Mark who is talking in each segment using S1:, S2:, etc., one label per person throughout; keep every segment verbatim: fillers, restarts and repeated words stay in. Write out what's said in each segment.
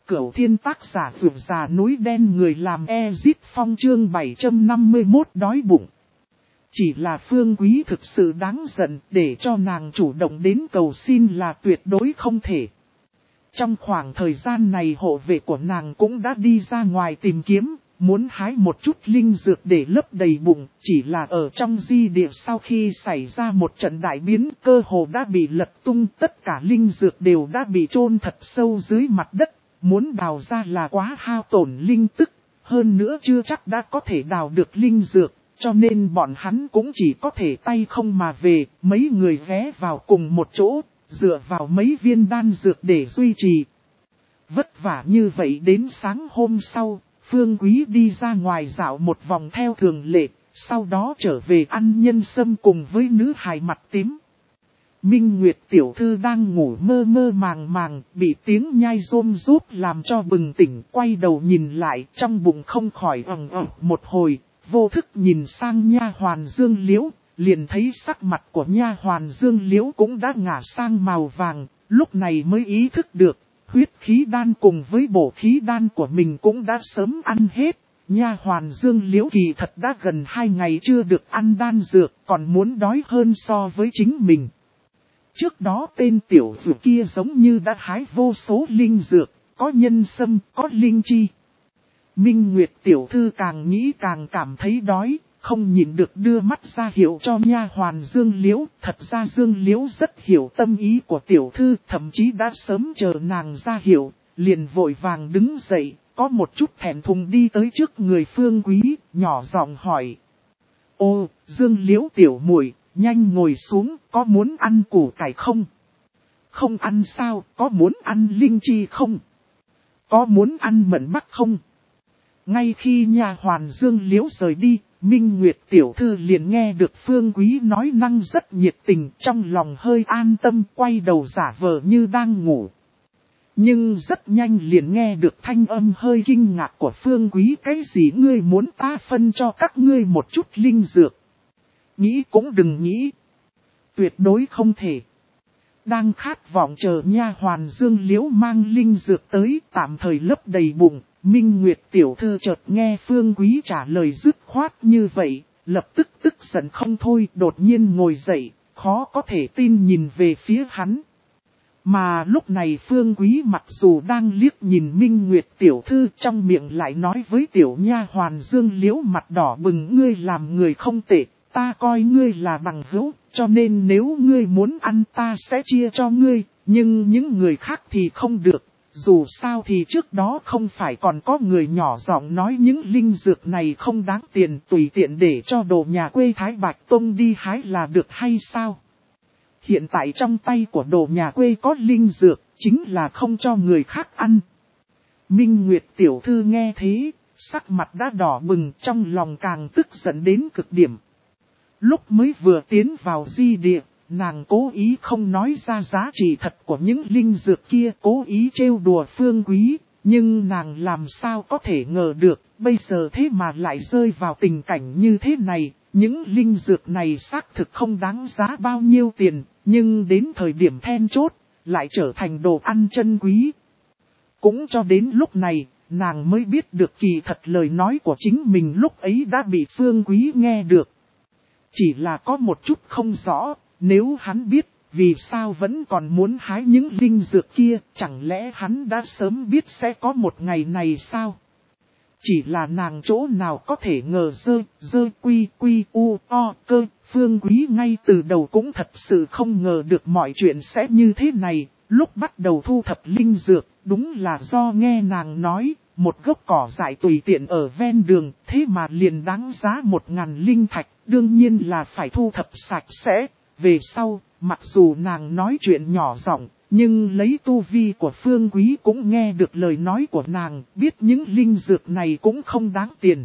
S1: Cửu Thiên tác giả vượt già núi đen người làm Ezit Phong chương bảy trăm năm mươi mốt đói bụng. Chỉ là Phương Quý thực sự đáng giận, để cho nàng chủ động đến cầu xin là tuyệt đối không thể. Trong khoảng thời gian này hộ vệ của nàng cũng đã đi ra ngoài tìm kiếm, muốn hái một chút linh dược để lấp đầy bụng, chỉ là ở trong di địa sau khi xảy ra một trận đại biến, cơ hồ đã bị lật tung, tất cả linh dược đều đã bị chôn thật sâu dưới mặt đất, muốn đào ra là quá hao tổn linh tức, hơn nữa chưa chắc đã có thể đào được linh dược, cho nên bọn hắn cũng chỉ có thể tay không mà về, mấy người ghé vào cùng một chỗ, dựa vào mấy viên đan dược để duy trì. Vất vả như vậy đến sáng hôm sau, Phương Quý đi ra ngoài dạo một vòng theo thường lệ, sau đó trở về ăn nhân sâm cùng với nữ hài mặt tím. Minh Nguyệt tiểu thư đang ngủ mơ mơ màng màng, bị tiếng nhai rôm rúp làm cho bừng tỉnh, quay đầu nhìn lại, trong bụng không khỏi ầm ầm một hồi, vô thức nhìn sang nha hoàn Dương Liễu, liền thấy sắc mặt của nha hoàn Dương Liễu cũng đã ngả sang màu vàng, lúc này mới ý thức được. Huyết khí đan cùng với bổ khí đan của mình cũng đã sớm ăn hết. Nha hoàn Dương Liễu kỳ thật đã gần hai ngày chưa được ăn đan dược, còn muốn đói hơn so với chính mình. Trước đó tên tiểu tử kia giống như đã hái vô số linh dược, có nhân sâm, có linh chi. Minh Nguyệt tiểu thư càng nghĩ càng cảm thấy đói, không nhìn được đưa mắt ra hiệu cho nha hoàn Dương Liễu. Thật ra Dương Liễu rất hiểu tâm ý của tiểu thư, thậm chí đã sớm chờ nàng ra hiệu, liền vội vàng đứng dậy, có một chút thẹn thùng đi tới trước người Phương Quý, nhỏ giọng hỏi. Ô, Dương Liễu tiểu muội, nhanh ngồi xuống, có muốn ăn củ cải không? Không ăn sao, có muốn ăn linh chi không? Có muốn ăn mận bắc không? Ngay khi nha hoàn Dương Liễu rời đi, Minh Nguyệt tiểu thư liền nghe được Phương Quý nói năng rất nhiệt tình, trong lòng hơi an tâm, quay đầu giả vờ như đang ngủ. Nhưng rất nhanh liền nghe được thanh âm hơi kinh ngạc của Phương Quý, cái gì ngươi muốn ta phân cho các ngươi một chút linh dược? Nghĩ cũng đừng nghĩ. Tuyệt đối không thể. Đang khát vọng chờ nha hoàn Dương Liễu mang linh dược tới, tạm thời lấp đầy bụng. Minh Nguyệt tiểu thư chợt nghe Phương Quý trả lời dứt khoát như vậy, lập tức tức giận không thôi, đột nhiên ngồi dậy, khó có thể tin nhìn về phía hắn. Mà lúc này Phương Quý mặc dù đang liếc nhìn Minh Nguyệt tiểu thư, trong miệng lại nói với tiểu nha hoàn Dương Liễu mặt đỏ bừng, ngươi làm người không tệ, ta coi ngươi là bằng hữu, cho nên nếu ngươi muốn ăn ta sẽ chia cho ngươi, nhưng những người khác thì không được. Dù sao thì trước đó không phải còn có người nhỏ giọng nói những linh dược này không đáng tiền, tùy tiện để cho đồ nhà quê Thái Bạch Tông đi hái là được hay sao? Hiện tại trong tay của đồ nhà quê có linh dược, chính là không cho người khác ăn. Minh Nguyệt tiểu thư nghe thế, sắc mặt đã đỏ bừng, trong lòng càng tức giận đến cực điểm. Lúc mới vừa tiến vào di địa, nàng cố ý không nói ra giá trị thật của những linh dược kia, cố ý trêu đùa Phương Quý, nhưng nàng làm sao có thể ngờ được, bây giờ thế mà lại rơi vào tình cảnh như thế này, những linh dược này xác thực không đáng giá bao nhiêu tiền, nhưng đến thời điểm then chốt, lại trở thành đồ ăn chân quý. Cũng cho đến lúc này, nàng mới biết được kỳ thật lời nói của chính mình lúc ấy đã bị Phương Quý nghe được. Chỉ là có một chút không rõ. Nếu hắn biết, vì sao vẫn còn muốn hái những linh dược kia, chẳng lẽ hắn đã sớm biết sẽ có một ngày này sao? Chỉ là nàng chỗ nào có thể ngờ dơ, dơ quy quy u o cơ, Phương Quý ngay từ đầu cũng thật sự không ngờ được mọi chuyện sẽ như thế này. Lúc bắt đầu thu thập linh dược, đúng là do nghe nàng nói, một gốc cỏ dại tùy tiện ở ven đường, thế mà liền đáng giá một ngàn linh thạch, đương nhiên là phải thu thập sạch sẽ. Về sau, mặc dù nàng nói chuyện nhỏ giọng, nhưng lấy tu vi của Phương Quý cũng nghe được lời nói của nàng, biết những linh dược này cũng không đáng tiền.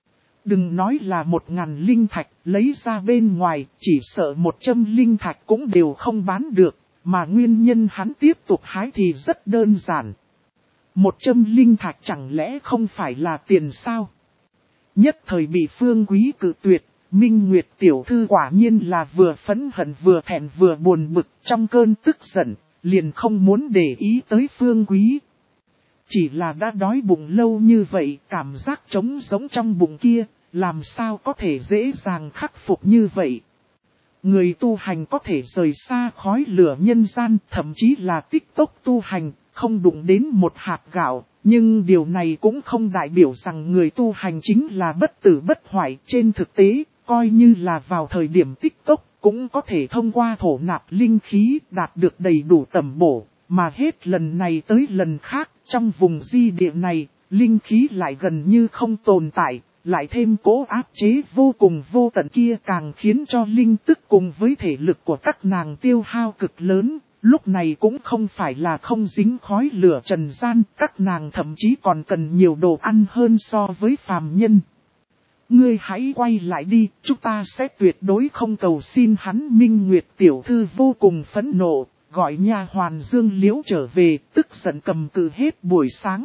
S1: Đừng nói là một ngàn linh thạch, lấy ra bên ngoài, chỉ sợ một trăm linh thạch cũng đều không bán được, mà nguyên nhân hắn tiếp tục hái thì rất đơn giản. Một trăm linh thạch chẳng lẽ không phải là tiền sao? Nhất thời bị Phương Quý cự tuyệt. Minh Nguyệt tiểu thư quả nhiên là vừa phẫn hận vừa thẹn vừa buồn bực, trong cơn tức giận, liền không muốn để ý tới Phương Quý. Chỉ là đã đói bụng lâu như vậy, cảm giác trống giống trong bụng kia, làm sao có thể dễ dàng khắc phục như vậy. Người tu hành có thể rời xa khói lửa nhân gian, thậm chí là tích tốc tu hành, không đụng đến một hạt gạo. Nhưng điều này cũng không đại biểu rằng người tu hành chính là bất tử bất hoại. Trên thực tế, coi như là vào thời điểm tích tốc, cũng có thể thông qua thổ nạp linh khí đạt được đầy đủ tầm bổ. Mà hết lần này tới lần khác, trong vùng di địa này, linh khí lại gần như không tồn tại. Lại thêm cố áp chế vô cùng vô tận kia càng khiến cho linh tức cùng với thể lực của các nàng tiêu hao cực lớn. Lúc này cũng không phải là không dính khói lửa trần gian, các nàng thậm chí còn cần nhiều đồ ăn hơn so với phàm nhân. Ngươi hãy quay lại đi, chúng ta sẽ tuyệt đối không cầu xin hắn. Minh Nguyệt tiểu thư vô cùng phẫn nộ, gọi nha hoàn Dương Liễu trở về, tức giận cầm cự hết buổi sáng.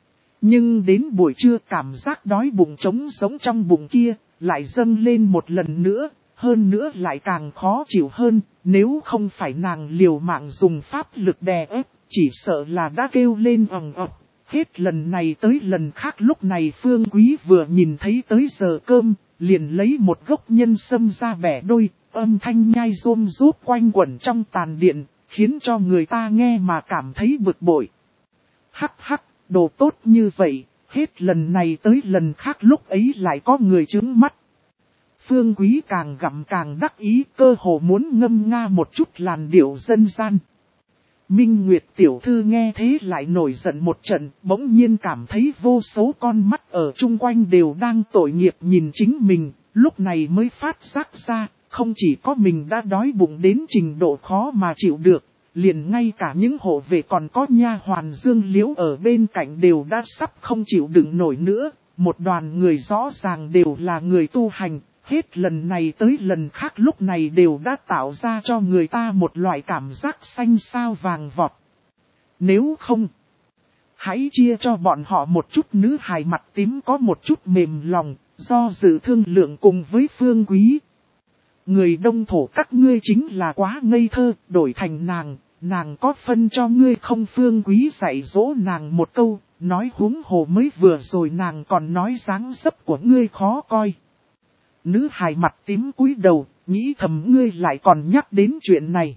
S1: Nhưng đến buổi trưa cảm giác đói bụng trống sống trong bụng kia, lại dâng lên một lần nữa, hơn nữa lại càng khó chịu hơn, nếu không phải nàng liều mạng dùng pháp lực đè ép, chỉ sợ là đã kêu lên ầm ầm. Hết lần này tới lần khác lúc này Phương Quý vừa nhìn thấy tới giờ cơm, liền lấy một gốc nhân sâm ra bẻ đôi, âm thanh nhai rôm rốp quanh quẩn trong tàn điện, khiến cho người ta nghe mà cảm thấy bực bội. Hắc hắc. Đồ tốt như vậy, hết lần này tới lần khác lúc ấy lại có người trướng mắt. Phương Quý càng gặm càng đắc ý, cơ hồ muốn ngâm nga một chút làn điệu dân gian. Minh Nguyệt tiểu thư nghe thế lại nổi giận một trận, bỗng nhiên cảm thấy vô số con mắt ở chung quanh đều đang tội nghiệp nhìn chính mình, lúc này mới phát giác ra, không chỉ có mình đã đói bụng đến trình độ khó mà chịu được. Liền ngay cả những hộ vệ còn có nha hoàn Dương Liễu ở bên cạnh đều đã sắp không chịu đựng nổi nữa. Một đoàn người rõ ràng đều là người tu hành, hết lần này tới lần khác lúc này đều đã tạo ra cho người ta một loại cảm giác xanh xao vàng vọt. Nếu không, hãy chia cho bọn họ một chút. Nữ hài mặt tím có một chút mềm lòng, do dự thương lượng cùng với Phương Quý. Người Đông Thổ các ngươi chính là quá ngây thơ, đổi thành nàng, nàng có phân cho ngươi không? Phương Quý dạy dỗ nàng một câu, nói huống hồ mới vừa rồi nàng còn nói dáng dấp của ngươi khó coi. Nữ hài mặt tím cúi đầu, nghĩ thầm ngươi lại còn nhắc đến chuyện này.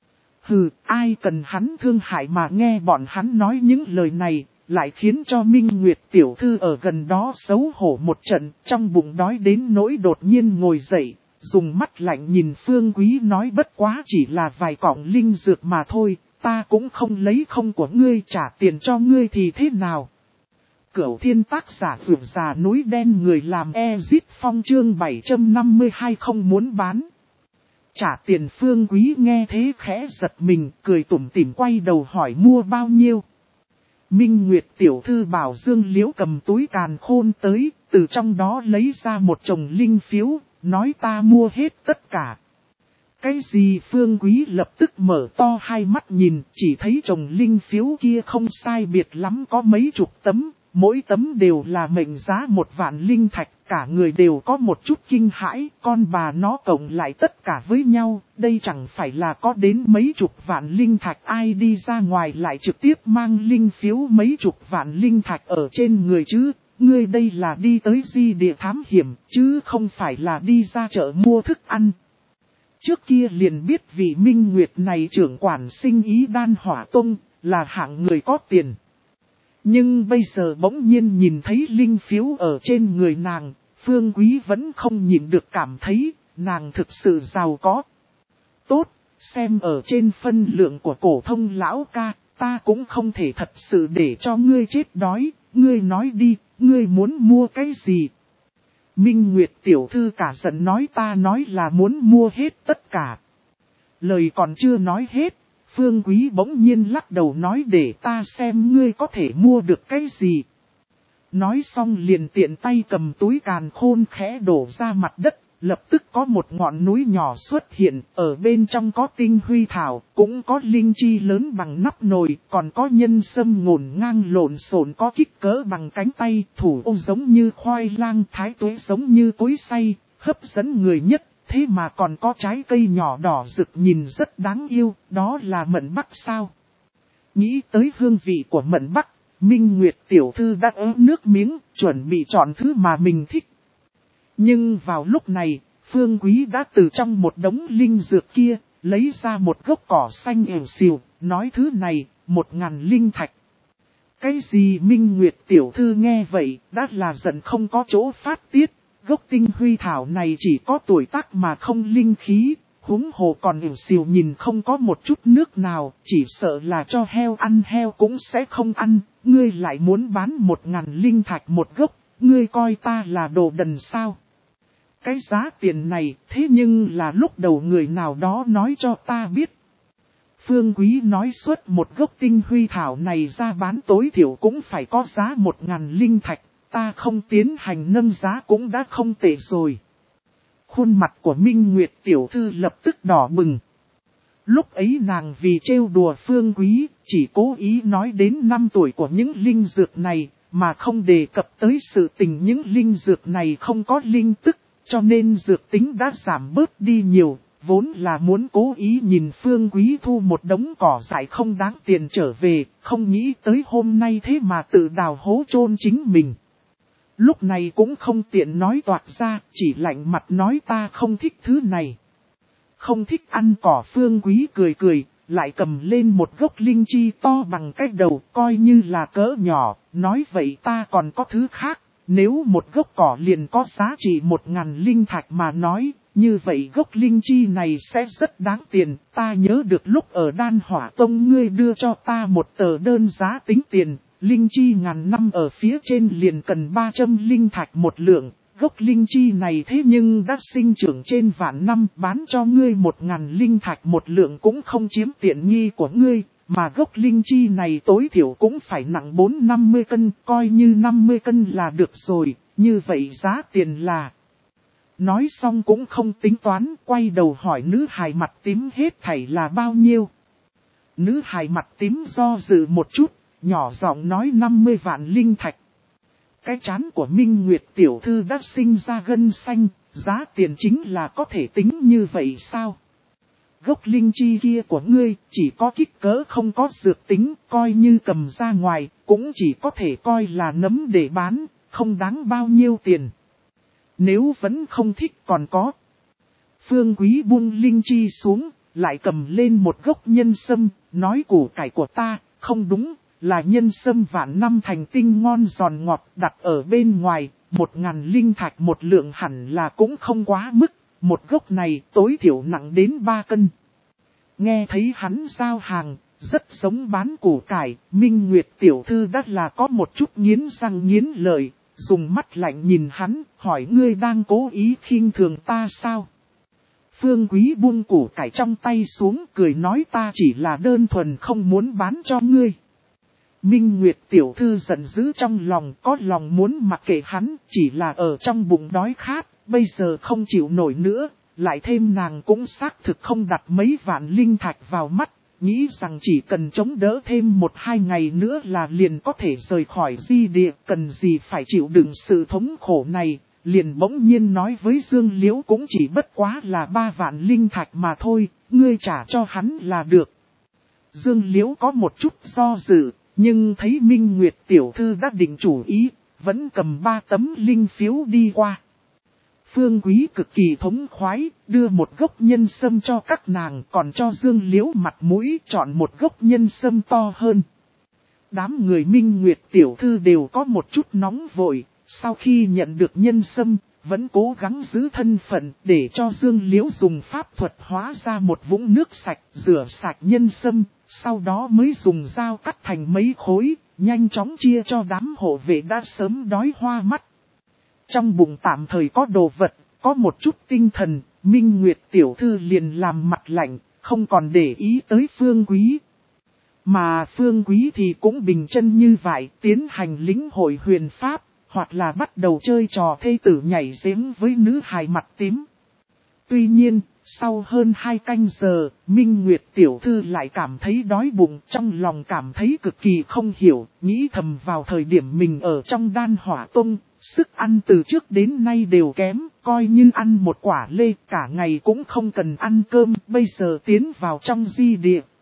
S1: Hừ, ai cần hắn thương hại mà nghe bọn hắn nói những lời này, lại khiến cho Minh Nguyệt tiểu thư ở gần đó xấu hổ một trận, trong bụng đói đến nỗi đột nhiên ngồi dậy. Dùng mắt lạnh nhìn Phương Quý nói bất quá chỉ là vài cọng linh dược mà thôi, ta cũng không lấy không của ngươi, trả tiền cho ngươi thì thế nào? Cửu Thiên tác giả vượt già núi đen người làm Ezit Phong chương bảy trăm năm mươi hai không muốn bán. Trả tiền. Phương Quý nghe thế khẽ giật mình, cười tủm tỉm quay đầu hỏi mua bao nhiêu. Minh Nguyệt tiểu thư bảo Dương Liễu cầm túi càn khôn tới, từ trong đó lấy ra một chồng linh phiếu. Nói ta mua hết tất cả. Cái gì? Phương Quý lập tức mở to hai mắt nhìn, chỉ thấy chồng linh phiếu kia không sai biệt lắm có mấy chục tấm, mỗi tấm đều là mệnh giá một vạn linh thạch, cả người đều có một chút kinh hãi, con bà nó cộng lại tất cả với nhau, đây chẳng phải là có đến mấy chục vạn linh thạch, ai đi ra ngoài lại trực tiếp mang linh phiếu mấy chục vạn linh thạch ở trên người chứ? Ngươi đây là đi tới di địa thám hiểm, chứ không phải là đi ra chợ mua thức ăn. Trước kia liền biết vị Minh Nguyệt này trưởng quản sinh ý Đan Hỏa Tông, là hạng người có tiền. Nhưng bây giờ bỗng nhiên nhìn thấy linh phiếu ở trên người nàng, Phương Quý vẫn không nhìn được cảm thấy, nàng thực sự giàu có. Tốt, xem ở trên phân lượng của cổ thông lão ca, ta cũng không thể thật sự để cho ngươi chết đói, ngươi nói đi. Ngươi muốn mua cái gì? Minh Nguyệt tiểu thư cả giận nói ta nói là muốn mua hết tất cả. Lời còn chưa nói hết, Phương Quý bỗng nhiên lắc đầu nói để ta xem ngươi có thể mua được cái gì. Nói xong liền tiện tay cầm túi càn khôn khẽ đổ ra mặt đất, lập tức có một ngọn núi nhỏ xuất hiện, ở bên trong có tinh huy thảo, cũng có linh chi lớn bằng nắp nồi, còn có nhân sâm ngổn ngang lộn xộn có kích cỡ bằng cánh tay, thủ ô giống như khoai lang, thái tuế giống như cối xay, hấp dẫn người nhất, thế mà còn có trái cây nhỏ đỏ rực nhìn rất đáng yêu, đó là mận bắc sao? Nghĩ tới hương vị của mận bắc, Minh Nguyệt tiểu thư đã ớ nước miếng, chuẩn bị chọn thứ mà mình thích. Nhưng vào lúc này, Phương Quý đã từ trong một đống linh dược kia, lấy ra một gốc cỏ xanh ẻo xìu, nói thứ này, một ngàn linh thạch. Cái gì Minh Nguyệt tiểu thư nghe vậy, đã là giận không có chỗ phát tiết, gốc tinh huy thảo này chỉ có tuổi tác mà không linh khí, huống hồ còn ẻo xìu nhìn không có một chút nước nào, chỉ sợ là cho heo ăn heo cũng sẽ không ăn, ngươi lại muốn bán một ngàn linh thạch một gốc, ngươi coi ta là đồ đần sao? Cái giá tiền này, thế nhưng là lúc đầu người nào đó nói cho ta biết. Phương Quý nói suốt một gốc tinh huy thảo này ra bán tối thiểu cũng phải có giá một ngàn linh thạch, ta không tiến hành nâng giá cũng đã không tệ rồi. Khuôn mặt của Minh Nguyệt tiểu thư lập tức đỏ bừng. Lúc ấy nàng vì trêu đùa Phương Quý, chỉ cố ý nói đến năm tuổi của những linh dược này, mà không đề cập tới sự tình những linh dược này không có linh tức, cho nên dược tính đã giảm bớt đi nhiều, vốn là muốn cố ý nhìn Phương Quý thu một đống cỏ dại không đáng tiền trở về, không nghĩ tới hôm nay thế mà tự đào hố chôn chính mình. Lúc này cũng không tiện nói toạc ra, chỉ lạnh mặt nói ta không thích thứ này. Không thích ăn cỏ. Phương Quý cười cười, lại cầm lên một gốc linh chi to bằng cái đầu, coi như là cỡ nhỏ, nói vậy ta còn có thứ khác. Nếu một gốc cỏ liền có giá trị một ngàn linh thạch mà nói, như vậy gốc linh chi này sẽ rất đáng tiền. Ta nhớ được lúc ở Đan Hỏa Tông ngươi đưa cho ta một tờ đơn giá tính tiền, linh chi ngàn năm ở phía trên liền cần ba trăm linh thạch một lượng. Gốc linh chi này thế nhưng đã sinh trưởng trên vạn năm, bán cho ngươi một ngàn linh thạch một lượng cũng không chiếm tiện nghi của ngươi. Mà gốc linh chi này tối thiểu cũng phải nặng bốn đến năm mươi cân, coi như năm mươi cân là được rồi, như vậy giá tiền là. Nói xong cũng không tính toán, quay đầu hỏi nữ hài mặt tím hết thảy là bao nhiêu. Nữ hài mặt tím do dự một chút, nhỏ giọng nói năm mươi vạn linh thạch. Cái trán của Minh Nguyệt tiểu thư đã sinh ra gân xanh, giá tiền chính là có thể tính như vậy sao? Gốc linh chi kia của ngươi chỉ có kích cỡ không có dược tính, coi như cầm ra ngoài, cũng chỉ có thể coi là nấm để bán, không đáng bao nhiêu tiền. Nếu vẫn không thích còn có. Phương Quý buông linh chi xuống, lại cầm lên một gốc nhân sâm, nói củ cải của ta, không đúng, là nhân sâm vạn năm thành tinh ngon giòn ngọt đặt ở bên ngoài, một ngàn linh thạch một lượng hẳn là cũng không quá mức. Một gốc này tối thiểu nặng đến ba cân. Nghe thấy hắn giao hàng, rất giống bán củ cải, Minh Nguyệt tiểu thư đắt là có một chút nghiến răng nghiến lợi, dùng mắt lạnh nhìn hắn, hỏi ngươi đang cố ý khinh thường ta sao? Phương Quý buông củ cải trong tay xuống cười nói ta chỉ là đơn thuần không muốn bán cho ngươi. Minh Nguyệt tiểu thư giận dữ trong lòng, có lòng muốn mặc kệ hắn, chỉ là ở trong bụng đói khát. Bây giờ không chịu nổi nữa, lại thêm nàng cũng xác thực không đặt mấy vạn linh thạch vào mắt, nghĩ rằng chỉ cần chống đỡ thêm một hai ngày nữa là liền có thể rời khỏi di địa, cần gì phải chịu đựng sự thống khổ này, liền bỗng nhiên nói với Dương Liễu cũng chỉ bất quá là ba vạn linh thạch mà thôi, ngươi trả cho hắn là được. Dương Liễu có một chút do dự, nhưng thấy Minh Nguyệt tiểu thư đã định chủ ý, vẫn cầm ba tấm linh phiếu đi qua. Phương Quý cực kỳ thống khoái, đưa một gốc nhân sâm cho các nàng, còn cho Dương Liễu mặt mũi chọn một gốc nhân sâm to hơn. Đám người Minh Nguyệt tiểu thư đều có một chút nóng vội, sau khi nhận được nhân sâm, vẫn cố gắng giữ thân phận để cho Dương Liễu dùng pháp thuật hóa ra một vũng nước sạch, rửa sạch nhân sâm, sau đó mới dùng dao cắt thành mấy khối, nhanh chóng chia cho đám hộ vệ đã sớm đói hoa mắt. Trong bụng tạm thời có đồ vật, có một chút tinh thần, Minh Nguyệt tiểu thư liền làm mặt lạnh, không còn để ý tới Phương Quý. Mà Phương Quý thì cũng bình chân như vậy, tiến hành lĩnh hội huyền pháp, hoặc là bắt đầu chơi trò thê tử nhảy giếng với nữ hài mặt tím. Tuy nhiên, sau hơn hai canh giờ, Minh Nguyệt tiểu thư lại cảm thấy đói bụng, trong lòng cảm thấy cực kỳ không hiểu, nghĩ thầm vào thời điểm mình ở trong Đan Hỏa Tông, sức ăn từ trước đến nay đều kém, coi như ăn một quả lê cả ngày cũng không cần ăn cơm, bây giờ tiến vào trong di địa,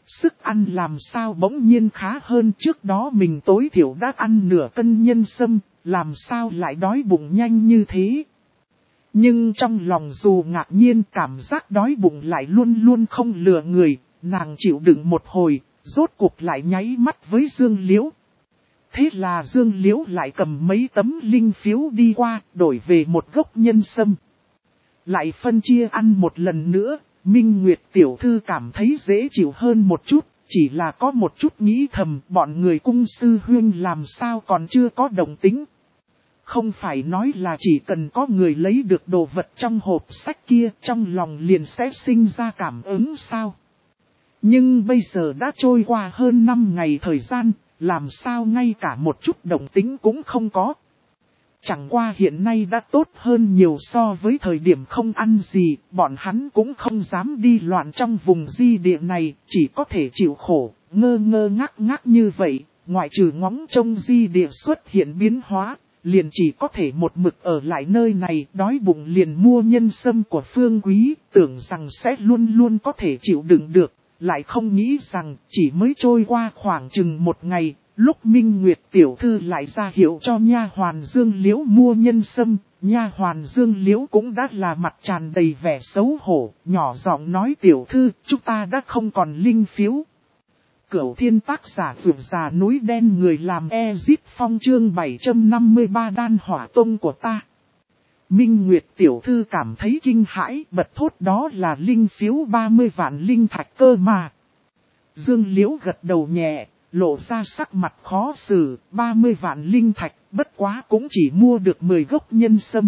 S1: sức ăn làm sao bỗng nhiên khá hơn, trước đó mình tối thiểu đã ăn nửa cân nhân sâm, làm sao lại đói bụng nhanh như thế. Nhưng trong lòng dù ngạc nhiên, cảm giác đói bụng lại luôn luôn không lừa người, nàng chịu đựng một hồi, rốt cuộc lại nháy mắt với Dương Liễu. Thế là Dương Liễu lại cầm mấy tấm linh phiếu đi qua, đổi về một gốc nhân sâm. Lại phân chia ăn một lần nữa, Minh Nguyệt tiểu thư cảm thấy dễ chịu hơn một chút, chỉ là có một chút nghĩ thầm bọn người cung sư huynh làm sao còn chưa có đồng tính. Không phải nói là chỉ cần có người lấy được đồ vật trong hộp sách kia, trong lòng liền sẽ sinh ra cảm ứng sao. Nhưng bây giờ đã trôi qua hơn năm ngày thời gian, làm sao ngay cả một chút động tính cũng không có. Chẳng qua hiện nay đã tốt hơn nhiều so với thời điểm không ăn gì, bọn hắn cũng không dám đi loạn trong vùng di địa này, chỉ có thể chịu khổ, ngơ ngơ ngác ngác như vậy, ngoại trừ ngóng trông di địa xuất hiện biến hóa, liền chỉ có thể một mực ở lại nơi này, đói bụng liền mua nhân sâm của Phương Quý, tưởng rằng sẽ luôn luôn có thể chịu đựng được, lại không nghĩ rằng chỉ mới trôi qua khoảng chừng một ngày. Lúc Minh Nguyệt tiểu thư lại ra hiệu cho nha hoàn Dương Liễu mua nhân sâm, nha hoàn Dương Liễu cũng đã là mặt tràn đầy vẻ xấu hổ, nhỏ giọng nói tiểu thư, chúng ta đã không còn linh phiếu. Cửu thiên tác giả vượt già núi đen người làm Ezit Phong chương bảy trăm năm mươi ba đan hỏa tông của ta. Minh Nguyệt tiểu thư cảm thấy kinh hãi, bật thốt đó là linh phiếu ba mươi vạn linh thạch cơ mà. Dương Liễu gật đầu nhẹ, lộ ra sắc mặt khó xử, ba mươi vạn linh thạch, bất quá cũng chỉ mua được mười gốc nhân sâm.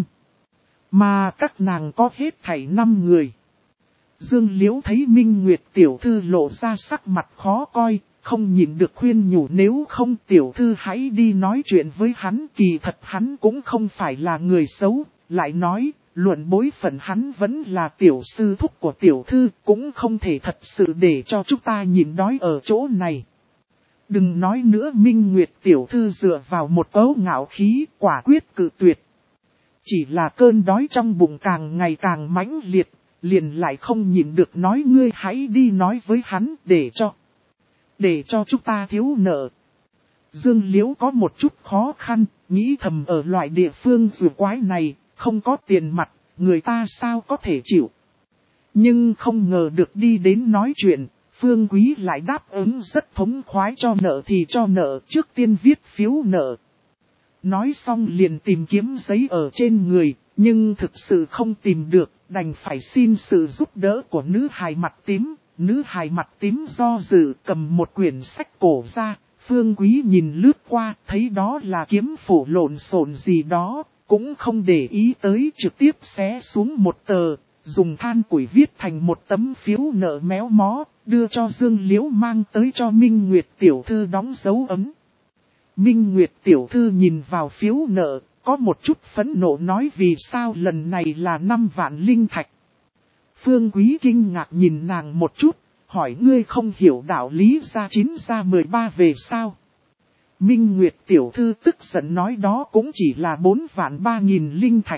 S1: Mà các nàng có hết thảy năm người. Dương Liễu thấy Minh Nguyệt tiểu thư lộ ra sắc mặt khó coi, không nhìn được khuyên nhủ nếu không tiểu thư hãy đi nói chuyện với hắn, kỳ thật hắn cũng không phải là người xấu, lại nói, luận bối phận hắn vẫn là tiểu sư thúc của tiểu thư, cũng không thể thật sự để cho chúng ta nhịn đói ở chỗ này. Đừng nói nữa, Minh Nguyệt tiểu thư dựa vào một cấu ngạo khí, quả quyết cự tuyệt. Chỉ là cơn đói trong bụng càng ngày càng mãnh liệt, liền lại không nhịn được nói ngươi hãy đi nói với hắn để cho. Để cho chúng ta thiếu nợ. Dương Liễu có một chút khó khăn, nghĩ thầm ở loại địa phương rùa quái này, không có tiền mặt, người ta sao có thể chịu. Nhưng không ngờ được đi đến nói chuyện. Phương Quý lại đáp ứng rất thống khoái, cho nợ thì cho nợ, trước tiên viết phiếu nợ. Nói xong liền tìm kiếm giấy ở trên người, nhưng thực sự không tìm được, đành phải xin sự giúp đỡ của nữ hài mặt tím. Nữ hài mặt tím do dự cầm một quyển sách cổ ra, Phương Quý nhìn lướt qua, thấy đó là kiếm phổ lộn xộn gì đó, cũng không để ý tới, trực tiếp xé xuống một tờ. Dùng than củi viết thành một tấm phiếu nợ méo mó, đưa cho Dương Liễu mang tới cho Minh Nguyệt tiểu thư đóng dấu ấm. Minh Nguyệt tiểu thư nhìn vào phiếu nợ, có một chút phẫn nộ nói vì sao lần này là năm vạn linh thạch. Phương Quý kinh ngạc nhìn nàng một chút, hỏi ngươi không hiểu đạo lý ra chín ra mười ba về sao. Minh Nguyệt tiểu thư tức giận nói đó cũng chỉ là bốn vạn ba nghìn linh thạch.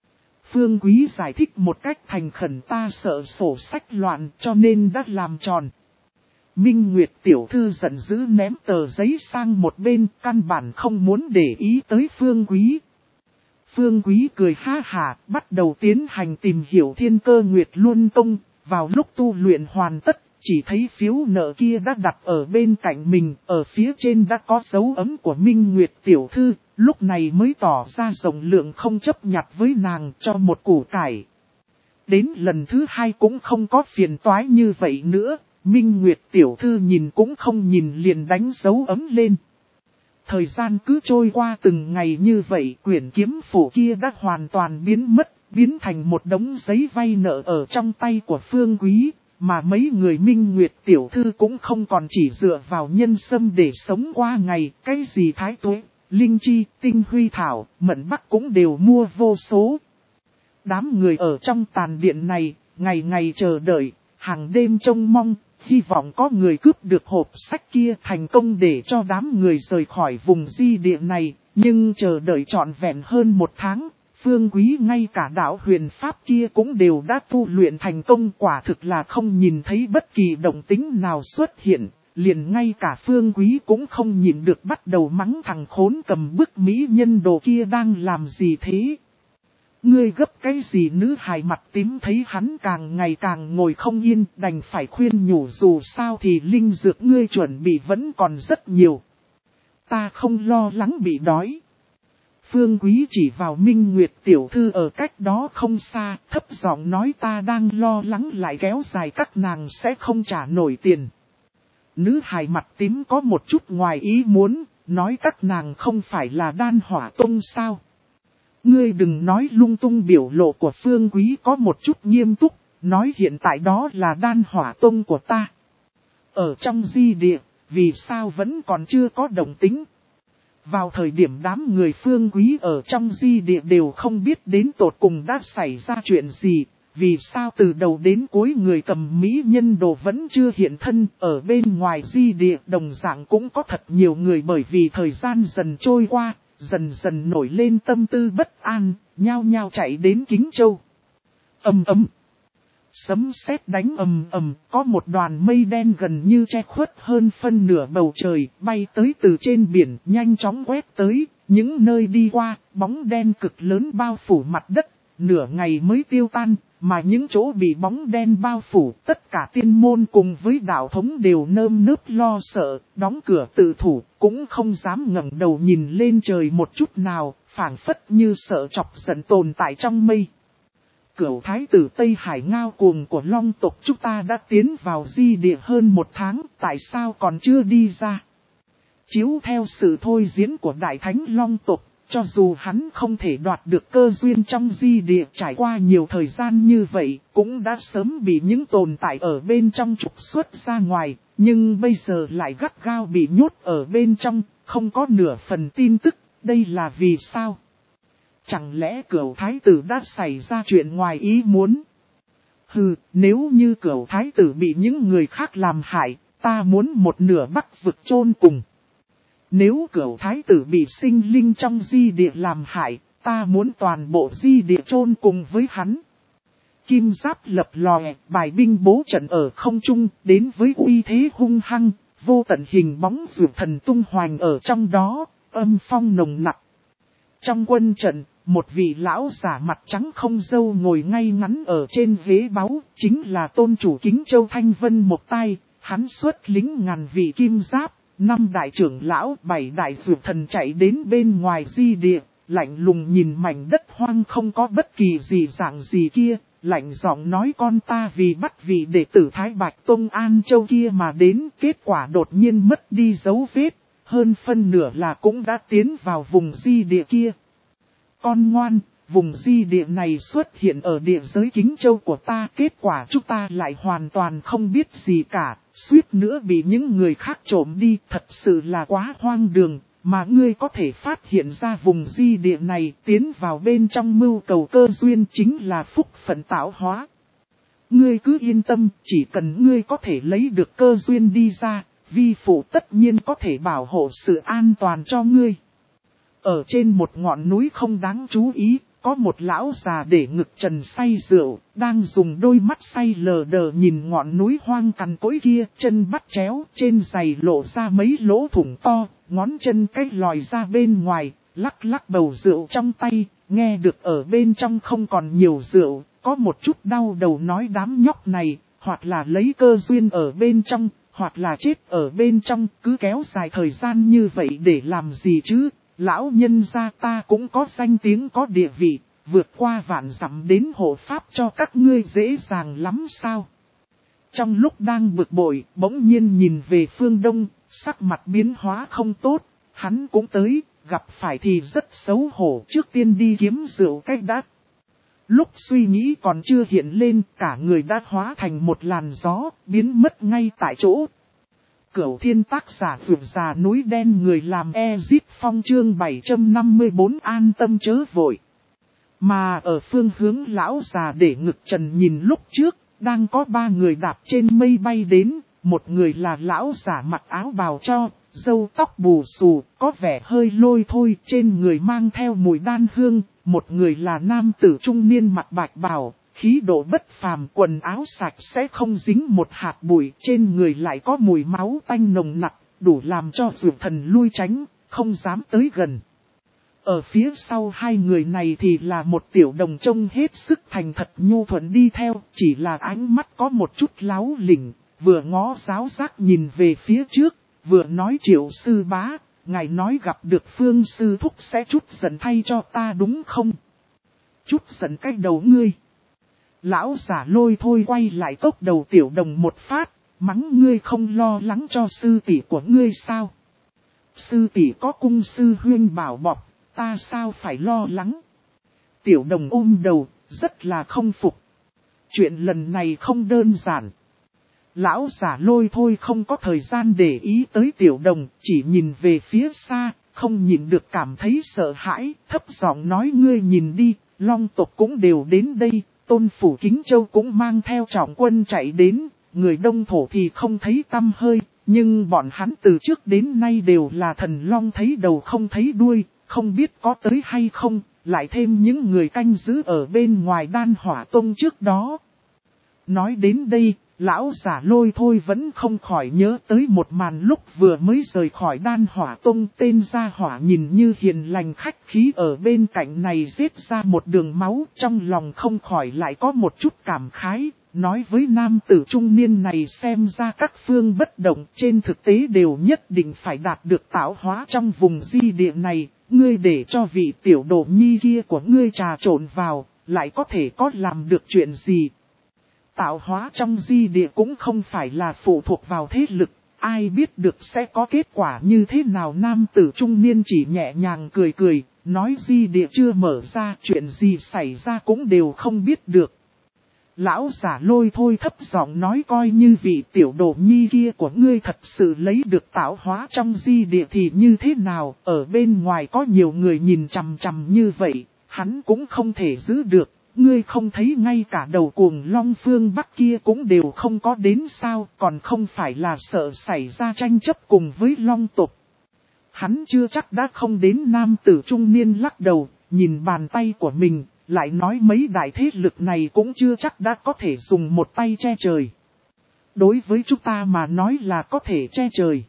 S1: Phương Quý giải thích một cách thành khẩn ta sợ sổ sách loạn cho nên đã làm tròn. Minh Nguyệt tiểu thư giận dữ ném tờ giấy sang một bên, căn bản không muốn để ý tới Phương Quý. Phương Quý cười ha hả, bắt đầu tiến hành tìm hiểu Thiên Cơ Nguyệt Luân Tông. Vào lúc tu luyện hoàn tất, chỉ thấy phiếu nợ kia đã đặt ở bên cạnh mình, ở phía trên đã có dấu ấn của Minh Nguyệt tiểu thư. Lúc này mới tỏ ra rộng lượng không chấp nhặt với nàng cho một củ cải. Đến lần thứ hai cũng không có phiền toái như vậy nữa, Minh Nguyệt tiểu thư nhìn cũng không nhìn liền đánh dấu ấm lên. Thời gian cứ trôi qua từng ngày như vậy, quyển kiếm phổ kia đã hoàn toàn biến mất, biến thành một đống giấy vay nợ ở trong tay của Phương Quý, mà mấy người Minh Nguyệt tiểu thư cũng không còn chỉ dựa vào nhân sâm để sống qua ngày, cái gì thái tuế, linh chi, tinh huy thảo, mận bắc cũng đều mua vô số. Đám người ở trong tàn điện này, ngày ngày chờ đợi, hàng đêm trông mong, hy vọng có người cướp được hộp sách kia thành công để cho đám người rời khỏi vùng di địa này, nhưng chờ đợi trọn vẹn hơn một tháng, Phương Quý ngay cả đạo huyền pháp kia cũng đều đã tu luyện thành công, quả thực là không nhìn thấy bất kỳ động tĩnh nào xuất hiện, liền ngay cả Phương Quý cũng không nhìn được bắt đầu mắng thằng khốn cầm bức mỹ nhân đồ kia đang làm gì thế. Ngươi gấp cái gì? Nữ hài mặt tím thấy hắn càng ngày càng ngồi không yên, đành phải khuyên nhủ, dù sao thì linh dược ngươi chuẩn bị vẫn còn rất nhiều. Ta không lo lắng bị đói. Phương Quý chỉ vào Minh Nguyệt tiểu thư ở cách đó không xa, thấp giọng nói, ta đang lo lắng lại kéo dài các nàng sẽ không trả nổi tiền. Nữ hài mặt tím có một chút ngoài ý muốn, nói các nàng không phải là Đan Hỏa Tông sao? Ngươi đừng nói lung tung. Biểu lộ của Phương Quý có một chút nghiêm túc, nói hiện tại đó là Đan Hỏa Tông của ta. Ở trong di địa, vì sao vẫn còn chưa có động tĩnh? Vào thời điểm đám người Phương Quý ở trong di địa đều không biết đến tột cùng đã xảy ra chuyện gì, vì sao từ đầu đến cuối người cầm mỹ nhân đồ vẫn chưa hiện thân. Ở bên ngoài di địa đồng dạng cũng có thật nhiều người, bởi vì thời gian dần trôi qua, dần dần nổi lên tâm tư bất an, nhao nhao chạy đến Kính Châu. Ầm ầm, sấm sét đánh ầm ầm, có một đoàn mây đen gần như che khuất hơn phân nửa bầu trời, bay tới từ trên biển, nhanh chóng quét tới, những nơi đi qua, bóng đen cực lớn bao phủ mặt đất, nửa ngày mới tiêu tan, mà những chỗ bị bóng đen bao phủ, tất cả tiên môn cùng với đạo thống đều nơm nớp lo sợ, đóng cửa tự thủ, cũng không dám ngẩng đầu nhìn lên trời một chút nào, phảng phất như sợ chọc giận tồn tại trong mây. Cửu thái tử Tây Hải ngao cuồng của Long tộc chúng ta đã tiến vào di địa hơn một tháng, tại sao còn chưa đi ra? Chiếu theo sự thôi diễn của Đại Thánh Long tộc, cho dù hắn không thể đoạt được cơ duyên trong di địa, trải qua nhiều thời gian như vậy, cũng đã sớm bị những tồn tại ở bên trong trục xuất ra ngoài, nhưng bây giờ lại gắt gao bị nhốt ở bên trong, không có nửa phần tin tức, đây là vì sao? Chẳng lẽ Cửu thái tử đã xảy ra chuyện ngoài ý muốn? Hừ, nếu như Cửu thái tử bị những người khác làm hại, ta muốn một nửa Bắc vực chôn cùng. Nếu Cửu thái tử bị sinh linh trong di địa làm hại, ta muốn toàn bộ di địa chôn cùng với hắn. Kim giáp lập lòe, bài binh bố trận ở không trung, đến với uy thế hung hăng, vô tận hình bóng dược thần tung hoành ở trong đó, âm phong nồng nặc. Trong quân trận, một vị lão giả mặt trắng không râu ngồi ngay ngắn ở trên ghế báu, chính là tôn chủ Kính Châu Thanh Vân một tay, hắn xuất lính ngàn vị kim giáp, năm đại trưởng lão, bảy đại dược thần chạy đến bên ngoài di địa, lạnh lùng nhìn mảnh đất hoang không có bất kỳ gì dạng gì kia, lạnh giọng nói, con ta vì bắt vị đệ tử Thái Bạch Tông An Châu kia mà đến, kết quả đột nhiên mất đi dấu vết, hơn phân nửa là cũng đã tiến vào vùng di địa kia. Con ngoan, vùng di địa này xuất hiện ở địa giới Kính Châu của ta, kết quả chúng ta lại hoàn toàn không biết gì cả, suýt nữa bị những người khác trộm đi, thật sự là quá hoang đường, mà ngươi có thể phát hiện ra vùng di địa này, tiến vào bên trong mưu cầu cơ duyên chính là phúc phận tạo hóa. Ngươi cứ yên tâm, chỉ cần ngươi có thể lấy được cơ duyên đi ra, vi phụ tất nhiên có thể bảo hộ sự an toàn cho ngươi. Ở trên một ngọn núi không đáng chú ý, có một lão già để ngực trần say rượu, đang dùng đôi mắt say lờ đờ nhìn ngọn núi hoang cằn cỗi kia, chân bắt chéo, trên giày lộ ra mấy lỗ thủng to, ngón chân cái lòi ra bên ngoài, lắc lắc bầu rượu trong tay, nghe được ở bên trong không còn nhiều rượu, có một chút đau đầu, nói đám nhóc này, hoặc là lấy cơ duyên ở bên trong, hoặc là chết ở bên trong, cứ kéo dài thời gian như vậy để làm gì chứ? Lão nhân gia ta cũng có danh tiếng có địa vị, vượt qua vạn dặm đến hộ pháp cho các ngươi dễ dàng lắm sao? Trong lúc đang bực bội, bỗng nhiên nhìn về phương đông, sắc mặt biến hóa không tốt, hắn cũng tới, gặp phải thì rất xấu hổ, trước tiên đi kiếm rượu cách đã. Lúc suy nghĩ còn chưa hiện lên, cả người đã hóa thành một làn gió, biến mất ngay tại chỗ. Cửu thiên tác giả vượt già núi đen, người làm Ezit Phong chương bảy trăm năm mươi tư an tâm chớ vội. Mà ở phương hướng lão già để ngực trần nhìn lúc trước, đang có ba người đạp trên mây bay đến, một người là lão giả mặc áo bào cho, râu tóc bù xù, có vẻ hơi lôi thôi, trên người mang theo mùi đan hương, một người là nam tử trung niên mặc bạch bào, khí độ bất phàm, quần áo sạch sẽ không dính một hạt bụi, trên người lại có mùi máu tanh nồng nặc, đủ làm cho dược thần lui tránh, không dám tới gần. Ở phía sau hai người này thì là một tiểu đồng trông hết sức thành thật nhu thuận đi theo, chỉ là ánh mắt có một chút láo lỉnh, vừa ngó giáo giác nhìn về phía trước, vừa nói Triệu sư bá, ngài nói gặp được Phương sư thúc sẽ chút giận thay cho ta đúng không? Chút giận cái đầu ngươi. Lão giả Lôi Thôi quay lại cốc đầu tiểu đồng một phát, mắng ngươi không lo lắng cho sư tỷ của ngươi sao? Sư tỷ có cung sư huyên bảo bọc, ta sao phải lo lắng? Tiểu đồng ôm đầu, rất là không phục. Chuyện lần này không đơn giản. Lão giả Lôi Thôi không có thời gian để ý tới tiểu đồng, chỉ nhìn về phía xa, không nhìn được cảm thấy sợ hãi, thấp giọng nói ngươi nhìn đi, Long tộc cũng đều đến đây, Tôn phủ Kính Châu cũng mang theo trọng quân chạy đến, người Đông thổ thì không thấy tăm hơi, nhưng bọn hắn từ trước đến nay đều là thần long thấy đầu không thấy đuôi, không biết có tới hay không, lại thêm những người canh giữ ở bên ngoài Đan Hỏa Tông trước đó. Nói đến đây, lão giả Lôi Thôi vẫn không khỏi nhớ tới một màn lúc vừa mới rời khỏi Đan Hỏa Tông, tên gia hỏa nhìn như hiền lành khách khí ở bên cạnh này giết ra một đường máu, trong lòng không khỏi lại có một chút cảm khái, nói với nam tử trung niên này xem ra các phương bất động trên thực tế đều nhất định phải đạt được tạo hóa trong vùng di địa này, ngươi để cho vị tiểu đồ nhi kia của ngươi trà trộn vào, lại có thể có làm được chuyện gì. Tạo hóa trong di địa cũng không phải là phụ thuộc vào thế lực, ai biết được sẽ có kết quả như thế nào. Nam tử trung niên chỉ nhẹ nhàng cười cười, nói di địa chưa mở ra, chuyện gì xảy ra cũng đều không biết được. Lão giả Lôi Thôi thấp giọng nói coi như vị tiểu đồ nhi kia của ngươi thật sự lấy được tạo hóa trong di địa thì như thế nào, ở bên ngoài có nhiều người nhìn chằm chằm như vậy, hắn cũng không thể giữ được. Ngươi không thấy ngay cả đầu cuồng long phương Bắc kia cũng đều không có đến sao, còn không phải là sợ xảy ra tranh chấp cùng với long tộc. Hắn chưa chắc đã không đến. Nam tử trung niên lắc đầu, nhìn bàn tay của mình, lại nói mấy đại thế lực này cũng chưa chắc đã có thể dùng một tay che trời. Đối với chúng ta mà nói là có thể che trời.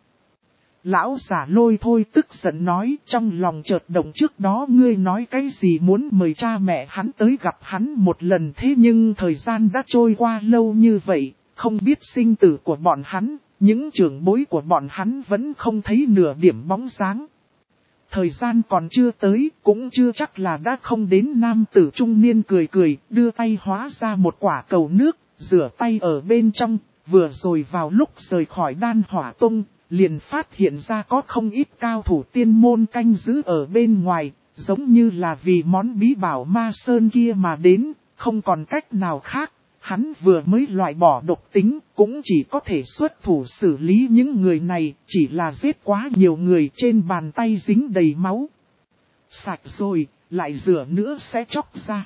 S1: Lão giả Lôi Thôi tức giận nói, trong lòng chợt động, trước đó ngươi nói cái gì muốn mời cha mẹ hắn tới gặp hắn một lần, thế nhưng thời gian đã trôi qua lâu như vậy, không biết sinh tử của bọn hắn, những trưởng bối của bọn hắn vẫn không thấy nửa điểm bóng dáng. Thời gian còn chưa tới, cũng chưa chắc là đã không đến. Nam tử trung niên cười cười, đưa tay hóa ra một quả cầu nước, rửa tay ở bên trong, vừa rồi vào lúc rời khỏi Đan Hỏa Tông, liền phát hiện ra có không ít cao thủ tiên môn canh giữ ở bên ngoài, giống như là vì món bí bảo ma sơn kia mà đến, không còn cách nào khác. Hắn vừa mới loại bỏ độc tính, cũng chỉ có thể xuất thủ xử lý những người này, chỉ là giết quá nhiều người, trên bàn tay dính đầy máu. Sạch rồi, lại rửa nữa sẽ chóc ra.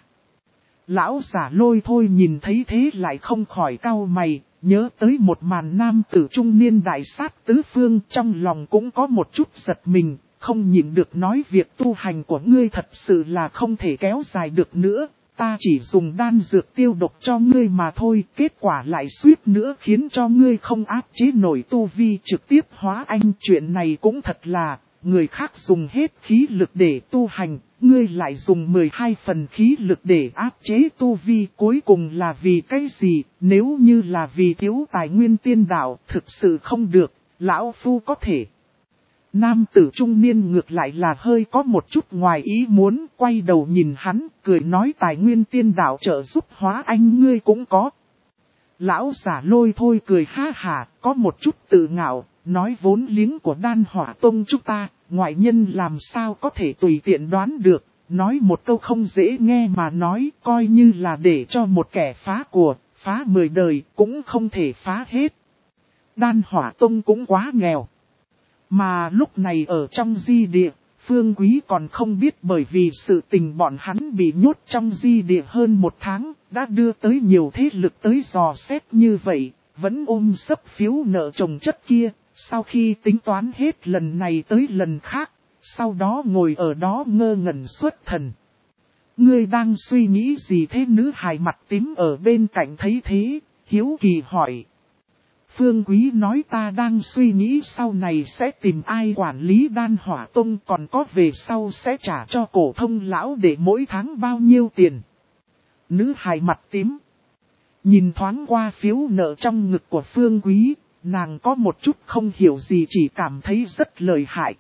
S1: Lão giả Lôi Thôi nhìn thấy thế lại không khỏi cau mày, nhớ tới một màn nam tử trung niên đại sát tứ phương, trong lòng cũng có một chút giật mình, không nhịn được nói việc tu hành của ngươi thật sự là không thể kéo dài được nữa. Ta chỉ dùng đan dược tiêu độc cho ngươi mà thôi, kết quả lại suýt nữa khiến cho ngươi không áp chế nổi tu vi trực tiếp hóa anh. Chuyện này cũng thật là, người khác dùng hết khí lực để tu hành, ngươi lại dùng mười hai phần khí lực để áp chế tu vi, cuối cùng là vì cái gì? Nếu như là vì thiếu tài nguyên tiên đạo, thực sự không được, lão phu có thể. Nam tử trung niên ngược lại là hơi có một chút ngoài ý muốn, quay đầu nhìn hắn, cười nói tài nguyên tiên đạo trợ giúp hóa anh ngươi cũng có. Lão giả Lôi Thôi cười ha hả, có một chút tự ngạo, nói vốn liếng của Đan Hỏa Tông chúng ta, ngoại nhân làm sao có thể tùy tiện đoán được, nói một câu không dễ nghe mà nói, coi như là để cho một kẻ phá của, phá mười đời, cũng không thể phá hết. Đan Hỏa Tông cũng quá nghèo. Mà lúc này ở trong di địa, Phương Quý còn không biết, bởi vì sự tình bọn hắn bị nhốt trong di địa hơn một tháng, đã đưa tới nhiều thế lực tới dò xét như vậy, vẫn ôm sấp phiếu nợ chồng chất kia, Sau khi tính toán hết lần này tới lần khác, sau đó ngồi ở đó ngơ ngẩn xuất thần. Ngươi đang suy nghĩ gì thế? Nữ hài mặt tím ở bên cạnh thấy thế, hiếu kỳ hỏi. Phương Quý nói ta đang suy nghĩ sau này sẽ tìm ai quản lý Đan Hỏa Tông, còn có về sau sẽ trả cho Cổ Thông lão để mỗi tháng bao nhiêu tiền. Nữ hài mặt tím nhìn thoáng qua phiếu nợ trong ngực của Phương Quý, nàng có một chút không hiểu gì, chỉ cảm thấy rất lợi hại.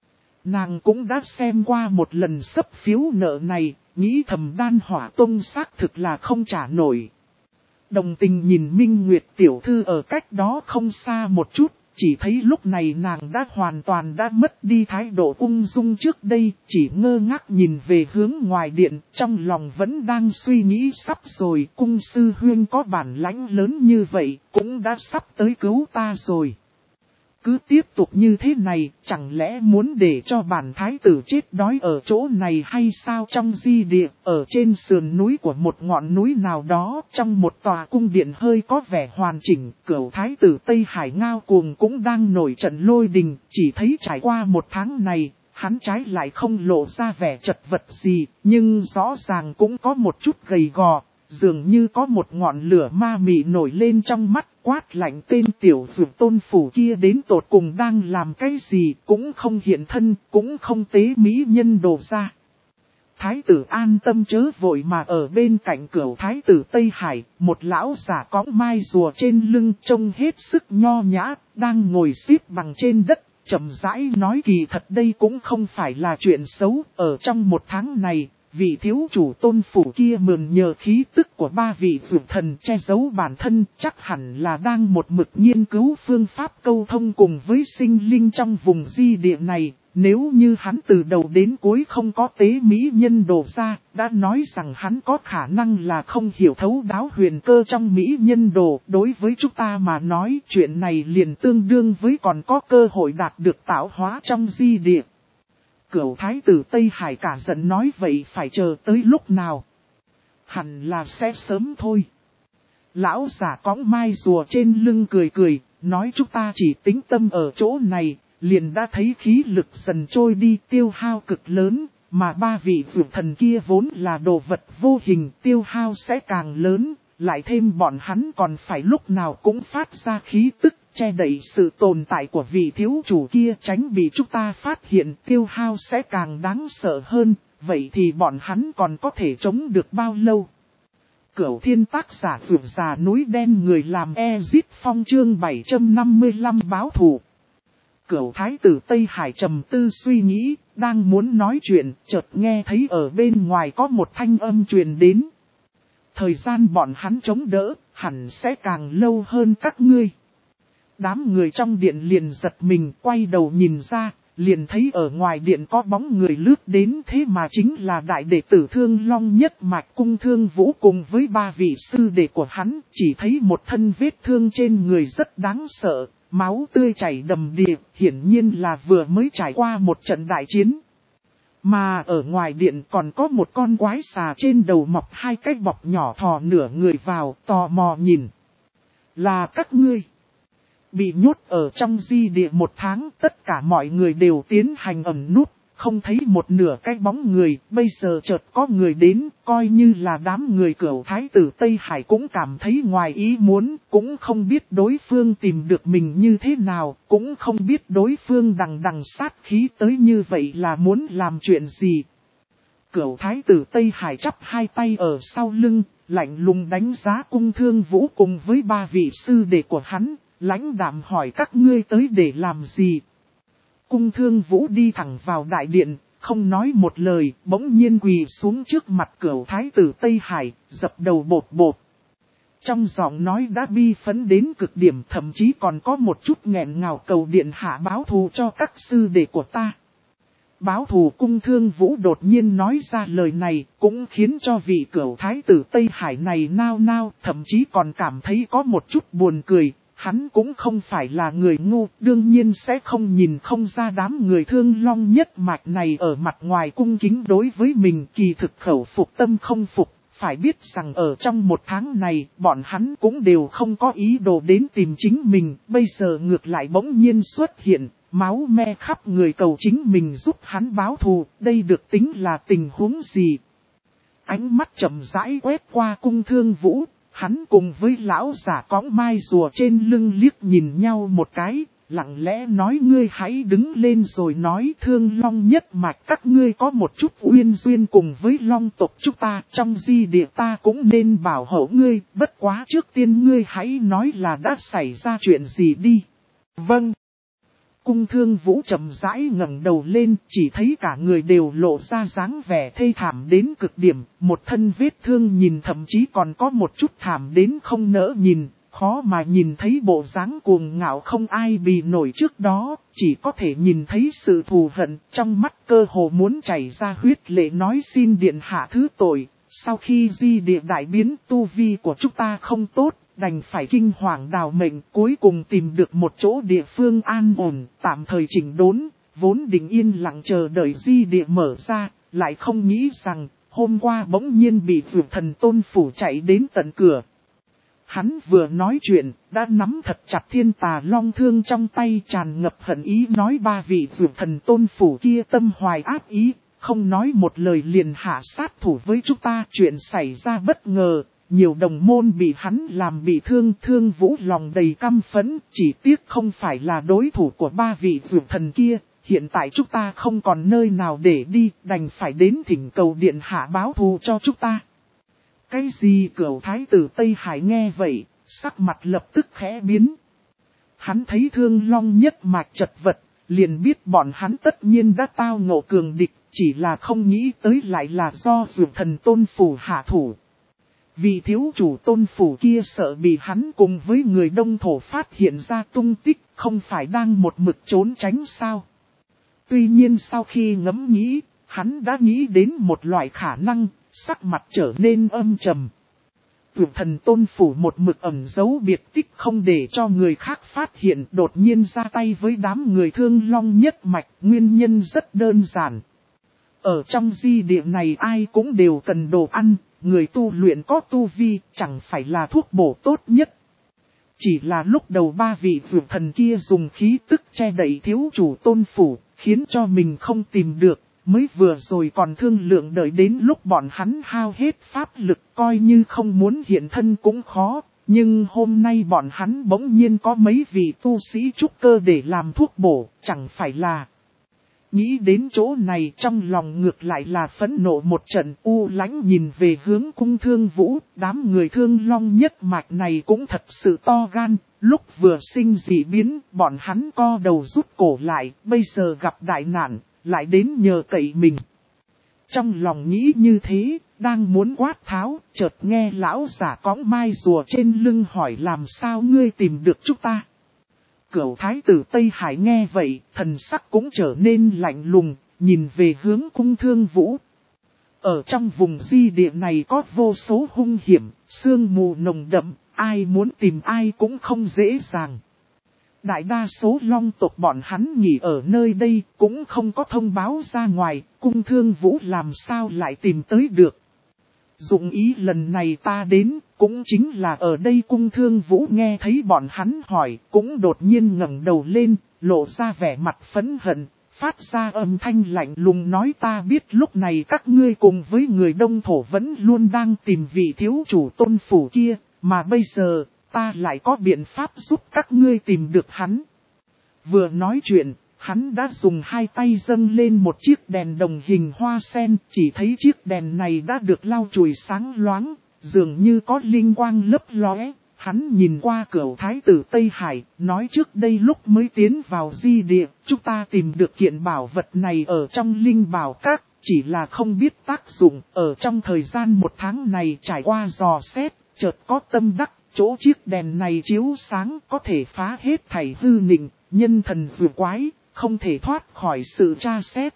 S1: Nàng cũng đã xem qua một lần sấp phiếu nợ này, nghĩ thầm Đan Hỏa Tông xác thực là không trả nổi. Đồng tình nhìn Minh Nguyệt tiểu thư ở cách đó không xa một chút, chỉ thấy lúc này nàng đã hoàn toàn đã mất đi thái độ ung dung trước đây, chỉ ngơ ngác nhìn về hướng ngoài điện, trong lòng vẫn đang suy nghĩ sắp rồi, cung sư huyên có bản lãnh lớn như vậy, cũng đã sắp tới cứu ta rồi. Cứ tiếp tục như thế này, chẳng lẽ muốn để cho bản thái tử chết đói ở chỗ này hay sao? Trong di địa, ở trên sườn núi của một ngọn núi nào đó, trong một tòa cung điện hơi có vẻ hoàn chỉnh, cửu thái tử Tây Hải Ngao Cuồng cũng đang nổi trận lôi đình, chỉ thấy trải qua một tháng này, hắn trái lại không lộ ra vẻ chật vật gì, nhưng rõ ràng cũng có một chút gầy gò. Dường như có một ngọn lửa ma mị nổi lên trong mắt, quát lạnh tên tiểu dược tôn phủ kia đến tột cùng đang làm cái gì, cũng không hiện thân, cũng không tế mỹ nhân đồ ra. Thái tử an tâm chớ vội, mà ở bên cạnh cửu thái tử Tây Hải, một lão giả cõng mai rùa trên lưng trông hết sức nho nhã, đang ngồi xếp bằng trên đất, chậm rãi nói kỳ thật đây cũng không phải là chuyện xấu, ở trong một tháng này. Vị thiếu chủ tôn phủ kia mượn nhờ khí tức của ba vị vượt thần che giấu bản thân, chắc hẳn là đang một mực nghiên cứu phương pháp câu thông cùng với sinh linh trong vùng di địa này. Nếu như hắn từ đầu đến cuối không có tế mỹ nhân đồ ra, đã nói rằng hắn có khả năng là không hiểu thấu đáo huyền cơ trong mỹ nhân đồ. Đối với chúng ta mà nói, chuyện này liền tương đương với còn có cơ hội đạt được tạo hóa trong di địa. Cửu thái tử Tây Hải cả giận nói vậy phải chờ tới lúc nào? Hẳn là sẽ sớm thôi. Lão giả cõng mai rùa trên lưng cười cười, nói chúng ta chỉ tính tâm ở chỗ này, liền đã thấy khí lực dần trôi đi, tiêu hao cực lớn, mà ba vị vượt thần kia vốn là đồ vật vô hình, tiêu hao sẽ càng lớn, lại thêm bọn hắn còn phải lúc nào cũng phát ra khí tức, che đậy sự tồn tại của vị thiếu chủ kia, tránh bị chúng ta phát hiện, tiêu hao sẽ càng đáng sợ hơn, vậy thì bọn hắn còn có thể chống được bao lâu? Cửu thiên tác giả vượt già núi đen người làm Ezit Phong chương bảy trăm năm mươi lăm báo thù. Cửu thái tử Tây Hải trầm tư suy nghĩ, đang muốn nói chuyện, chợt nghe thấy ở bên ngoài có một thanh âm truyền đến. Thời gian bọn hắn chống đỡ, hẳn sẽ càng lâu hơn các ngươi. Đám người trong điện liền giật mình, quay đầu nhìn ra, liền thấy ở ngoài điện có bóng người lướt đến, thế mà chính là đại đệ tử Thương Long nhất mạch Cung Thương Vũ cùng với ba vị sư đệ của hắn, chỉ thấy một thân vết thương trên người rất đáng sợ, máu tươi chảy đầm đìa, hiển nhiên là vừa mới trải qua một trận đại chiến. Mà ở ngoài điện còn có một con quái xà trên đầu mọc hai cái bọc nhỏ thò nửa người vào, tò mò nhìn. Là các ngươi. Bị nhốt ở trong di địa một tháng, tất cả mọi người đều tiến hành ẩn núp, không thấy một nửa cái bóng người, bây giờ chợt có người đến, coi như là đám người cửu thái tử Tây Hải cũng cảm thấy ngoài ý muốn, cũng không biết đối phương tìm được mình như thế nào, cũng không biết đối phương đằng đằng sát khí tới như vậy là muốn làm chuyện gì. Cửu thái tử Tây Hải chắp hai tay ở sau lưng, lạnh lùng đánh giá Cung Thương Vũ cùng với ba vị sư đệ của hắn. Lãnh đạm hỏi các ngươi tới để làm gì? Cung Thương Vũ đi thẳng vào đại điện, không nói một lời, bỗng nhiên quỳ xuống trước mặt cửu thái tử Tây Hải, dập đầu bột bột. Trong giọng nói đã bi phấn đến cực điểm, thậm chí còn có một chút nghẹn ngào cầu điện hạ báo thù cho các sư đệ của ta. Báo thù. Cung Thương Vũ đột nhiên nói ra lời này, cũng khiến cho vị cửu thái tử Tây Hải này nao nao, thậm chí còn cảm thấy có một chút buồn cười. Hắn cũng không phải là người ngu, đương nhiên sẽ không nhìn không ra đám người Thương Long nhất mạch này ở mặt ngoài cung kính đối với mình, kỳ thực khẩu phục tâm không phục, Phải biết rằng ở trong một tháng này, bọn hắn cũng đều không có ý đồ đến tìm chính mình, bây giờ ngược lại bỗng nhiên xuất hiện, máu me khắp người cầu chính mình giúp hắn báo thù, đây được tính là tình huống gì? Ánh mắt chậm rãi quét qua Cung Thương Vũ, hắn cùng với lão giả cõng mai rùa trên lưng liếc nhìn nhau một cái, lặng lẽ nói ngươi hãy đứng lên rồi nói Thương Long nhất mạch các ngươi có một chút uyên duyên cùng với Long tộc chúng ta, trong di địa ta cũng nên bảo hộ ngươi, bất quá trước tiên ngươi hãy nói là đã xảy ra chuyện gì đi. Vâng. Cung Thương Vũ chậm rãi ngẩng đầu lên, chỉ thấy cả người đều lộ ra dáng vẻ thê thảm đến cực điểm, một thân vết thương nhìn thậm chí còn có một chút thảm đến không nỡ nhìn, khó mà nhìn thấy bộ dáng cuồng ngạo không ai bì nổi trước đó, chỉ có thể nhìn thấy sự thù hận, trong mắt cơ hồ muốn chảy ra huyết lệ nói xin điện hạ thứ tội, sau khi di địa đại biến tu vi của chúng ta không tốt. Đành phải kinh hoàng đào mệnh, cuối cùng tìm được một chỗ địa phương an ổn, tạm thời chỉnh đốn, vốn định yên lặng chờ đợi di địa mở ra, lại không nghĩ rằng, hôm qua bỗng nhiên bị Vượt Thần Tôn Phủ chạy đến tận cửa. Hắn vừa nói chuyện, đã nắm thật chặt Thiên Tà Long thương trong tay, tràn ngập hận ý nói ba vị Vượt Thần Tôn Phủ kia tâm hoài ác ý, không nói một lời liền hạ sát thủ với chúng ta, chuyện xảy ra bất ngờ. Nhiều đồng môn bị hắn làm bị thương, Thương Vũ lòng đầy căm phẫn, chỉ tiếc không phải là đối thủ của ba vị Vượt Thần kia, hiện tại chúng ta không còn nơi nào để đi, đành phải đến thỉnh cầu điện hạ báo thù cho chúng ta. Cái gì? Cửu thái tử Tây Hải nghe vậy, sắc mặt lập tức khẽ biến. Hắn thấy Thương Long nhất mạch chật vật, liền biết bọn hắn tất nhiên đã tao ngộ cường địch, chỉ là không nghĩ tới lại là do Vượt Thần Tôn Phủ hạ thủ. Vì thiếu chủ Tôn Phủ kia sợ bị hắn cùng với người Đông Thổ phát hiện ra tung tích, không phải đang một mực trốn tránh sao. Tuy nhiên sau khi ngẫm nghĩ, hắn đã nghĩ đến một loại khả năng, sắc mặt trở nên âm trầm. Vượt Thần Tôn Phủ một mực ẩn giấu biệt tích không để cho người khác phát hiện, đột nhiên ra tay với đám người Thương Long nhất mạch, nguyên nhân rất đơn giản. Ở trong di địa này ai cũng đều cần đồ ăn. Người tu luyện có tu vi chẳng phải là thuốc bổ tốt nhất. Chỉ là lúc đầu ba vị Vượt Thần kia dùng khí tức che đậy thiếu chủ Tôn Phủ, khiến cho mình không tìm được, mới vừa rồi còn thương lượng đợi đến lúc bọn hắn hao hết pháp lực coi như không muốn hiện thân cũng khó. Nhưng hôm nay bọn hắn bỗng nhiên có mấy vị tu sĩ trúc cơ để làm thuốc bổ, chẳng phải là... Nghĩ đến chỗ này trong lòng ngược lại là phẫn nộ một trận, u lãnh nhìn về hướng Cung Thương Vũ, đám người Thương Long nhất mạch này cũng thật sự to gan, lúc vừa sinh dị biến, bọn hắn co đầu rút cổ lại, bây giờ gặp đại nạn, lại đến nhờ cậy mình. Trong lòng nghĩ như thế, đang muốn quát tháo, chợt nghe lão giả cõng mai rùa trên lưng hỏi làm sao ngươi tìm được chúng ta. Cửu thái tử Tây Hải nghe vậy, thần sắc cũng trở nên lạnh lùng, nhìn về hướng Cung Thương Vũ. Ở trong vùng di địa này có vô số hung hiểm, sương mù nồng đậm, ai muốn tìm ai cũng không dễ dàng. Đại đa số Long tộc bọn hắn nghỉ ở nơi đây, cũng không có thông báo ra ngoài, Cung Thương Vũ làm sao lại tìm tới được. Dụng ý lần này ta đến, cũng chính là ở đây. Cung Thương Vũ nghe thấy bọn hắn hỏi, cũng đột nhiên ngẩng đầu lên, lộ ra vẻ mặt phẫn hận, phát ra âm thanh lạnh lùng nói ta biết lúc này các ngươi cùng với người Đông Thổ vẫn luôn đang tìm vị thiếu chủ Tôn Phủ kia, mà bây giờ, ta lại có biện pháp giúp các ngươi tìm được hắn. Vừa nói chuyện, hắn đã dùng hai tay dâng lên một chiếc đèn đồng hình hoa sen, chỉ thấy chiếc đèn này đã được lau chùi sáng loáng, dường như có linh quang lấp lóe. Hắn nhìn qua Cửu thái tử Tây Hải, nói trước đây lúc mới tiến vào di địa, chúng ta tìm được kiện bảo vật này ở trong linh bảo các, chỉ là không biết tác dụng, ở trong thời gian một tháng này trải qua dò xét, chợt có tâm đắc, chỗ chiếc đèn này chiếu sáng có thể phá hết thảy hư nịnh, nhân thần dù quái, không thể thoát khỏi sự tra xét.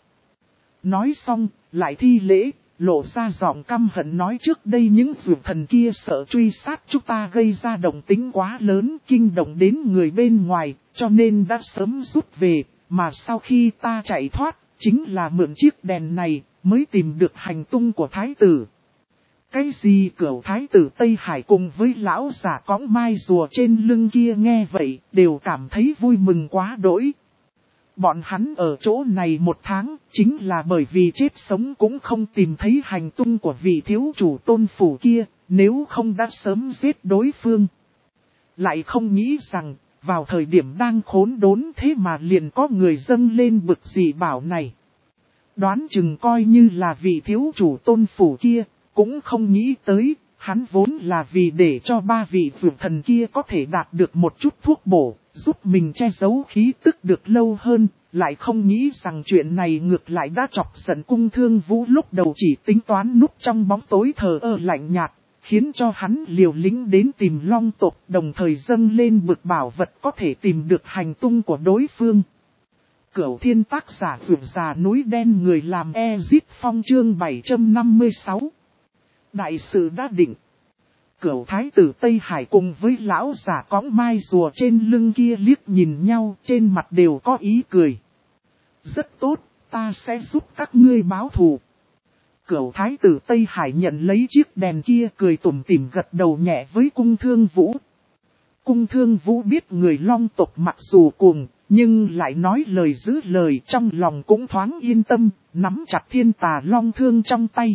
S1: Nói xong, lại thi lễ, lộ ra giọng căm hận nói trước đây những Vượt Thần kia sợ truy sát chúng ta gây ra động tính quá lớn, kinh động đến người bên ngoài, cho nên đã sớm rút về, mà sau khi ta chạy thoát, chính là mượn chiếc đèn này, mới tìm được hành tung của thái tử. Cái gì cửu thái tử Tây Hải cùng với lão giả cõng mai rùa trên lưng kia nghe vậy, đều cảm thấy vui mừng quá đỗi. Bọn hắn ở chỗ này một tháng, chính là bởi vì chết sống cũng không tìm thấy hành tung của vị thiếu chủ Tôn phủ kia, nếu không đã sớm giết đối phương. Lại không nghĩ rằng, vào thời điểm đang khốn đốn thế mà liền có người dâng lên bực dị bảo này. Đoán chừng coi như là vị thiếu chủ Tôn phủ kia, cũng không nghĩ tới, hắn vốn là vì để cho ba vị vượt thần kia có thể đạt được một chút thuốc bổ, giúp mình che giấu khí tức được lâu hơn, lại không nghĩ rằng chuyện này ngược lại đã chọc giận Cung Thương Vũ lúc đầu chỉ tính toán núp trong bóng tối thờ ơ lạnh nhạt, khiến cho hắn liều lĩnh đến tìm Long tộc, đồng thời dâng lên bực bảo vật có thể tìm được hành tung của đối phương. Cửu thiên tác giả vượt già núi đen người làm Ezit Phong chương bảy trăm năm mươi sáu. Đại sự đã định. Cửu thái tử Tây Hải cùng với lão giả cõng mai rùa trên lưng kia liếc nhìn nhau, trên mặt đều có ý cười. Rất tốt, ta sẽ giúp các ngươi báo thù. Cửu thái tử Tây Hải nhận lấy chiếc đèn kia, cười tủm tỉm gật đầu nhẹ với Cung Thương Vũ. Cung Thương Vũ biết người Long tộc mặc dù cuồng, nhưng lại nói lời giữ lời, trong lòng cũng thoáng yên tâm, nắm chặt thiên tà long thương trong tay.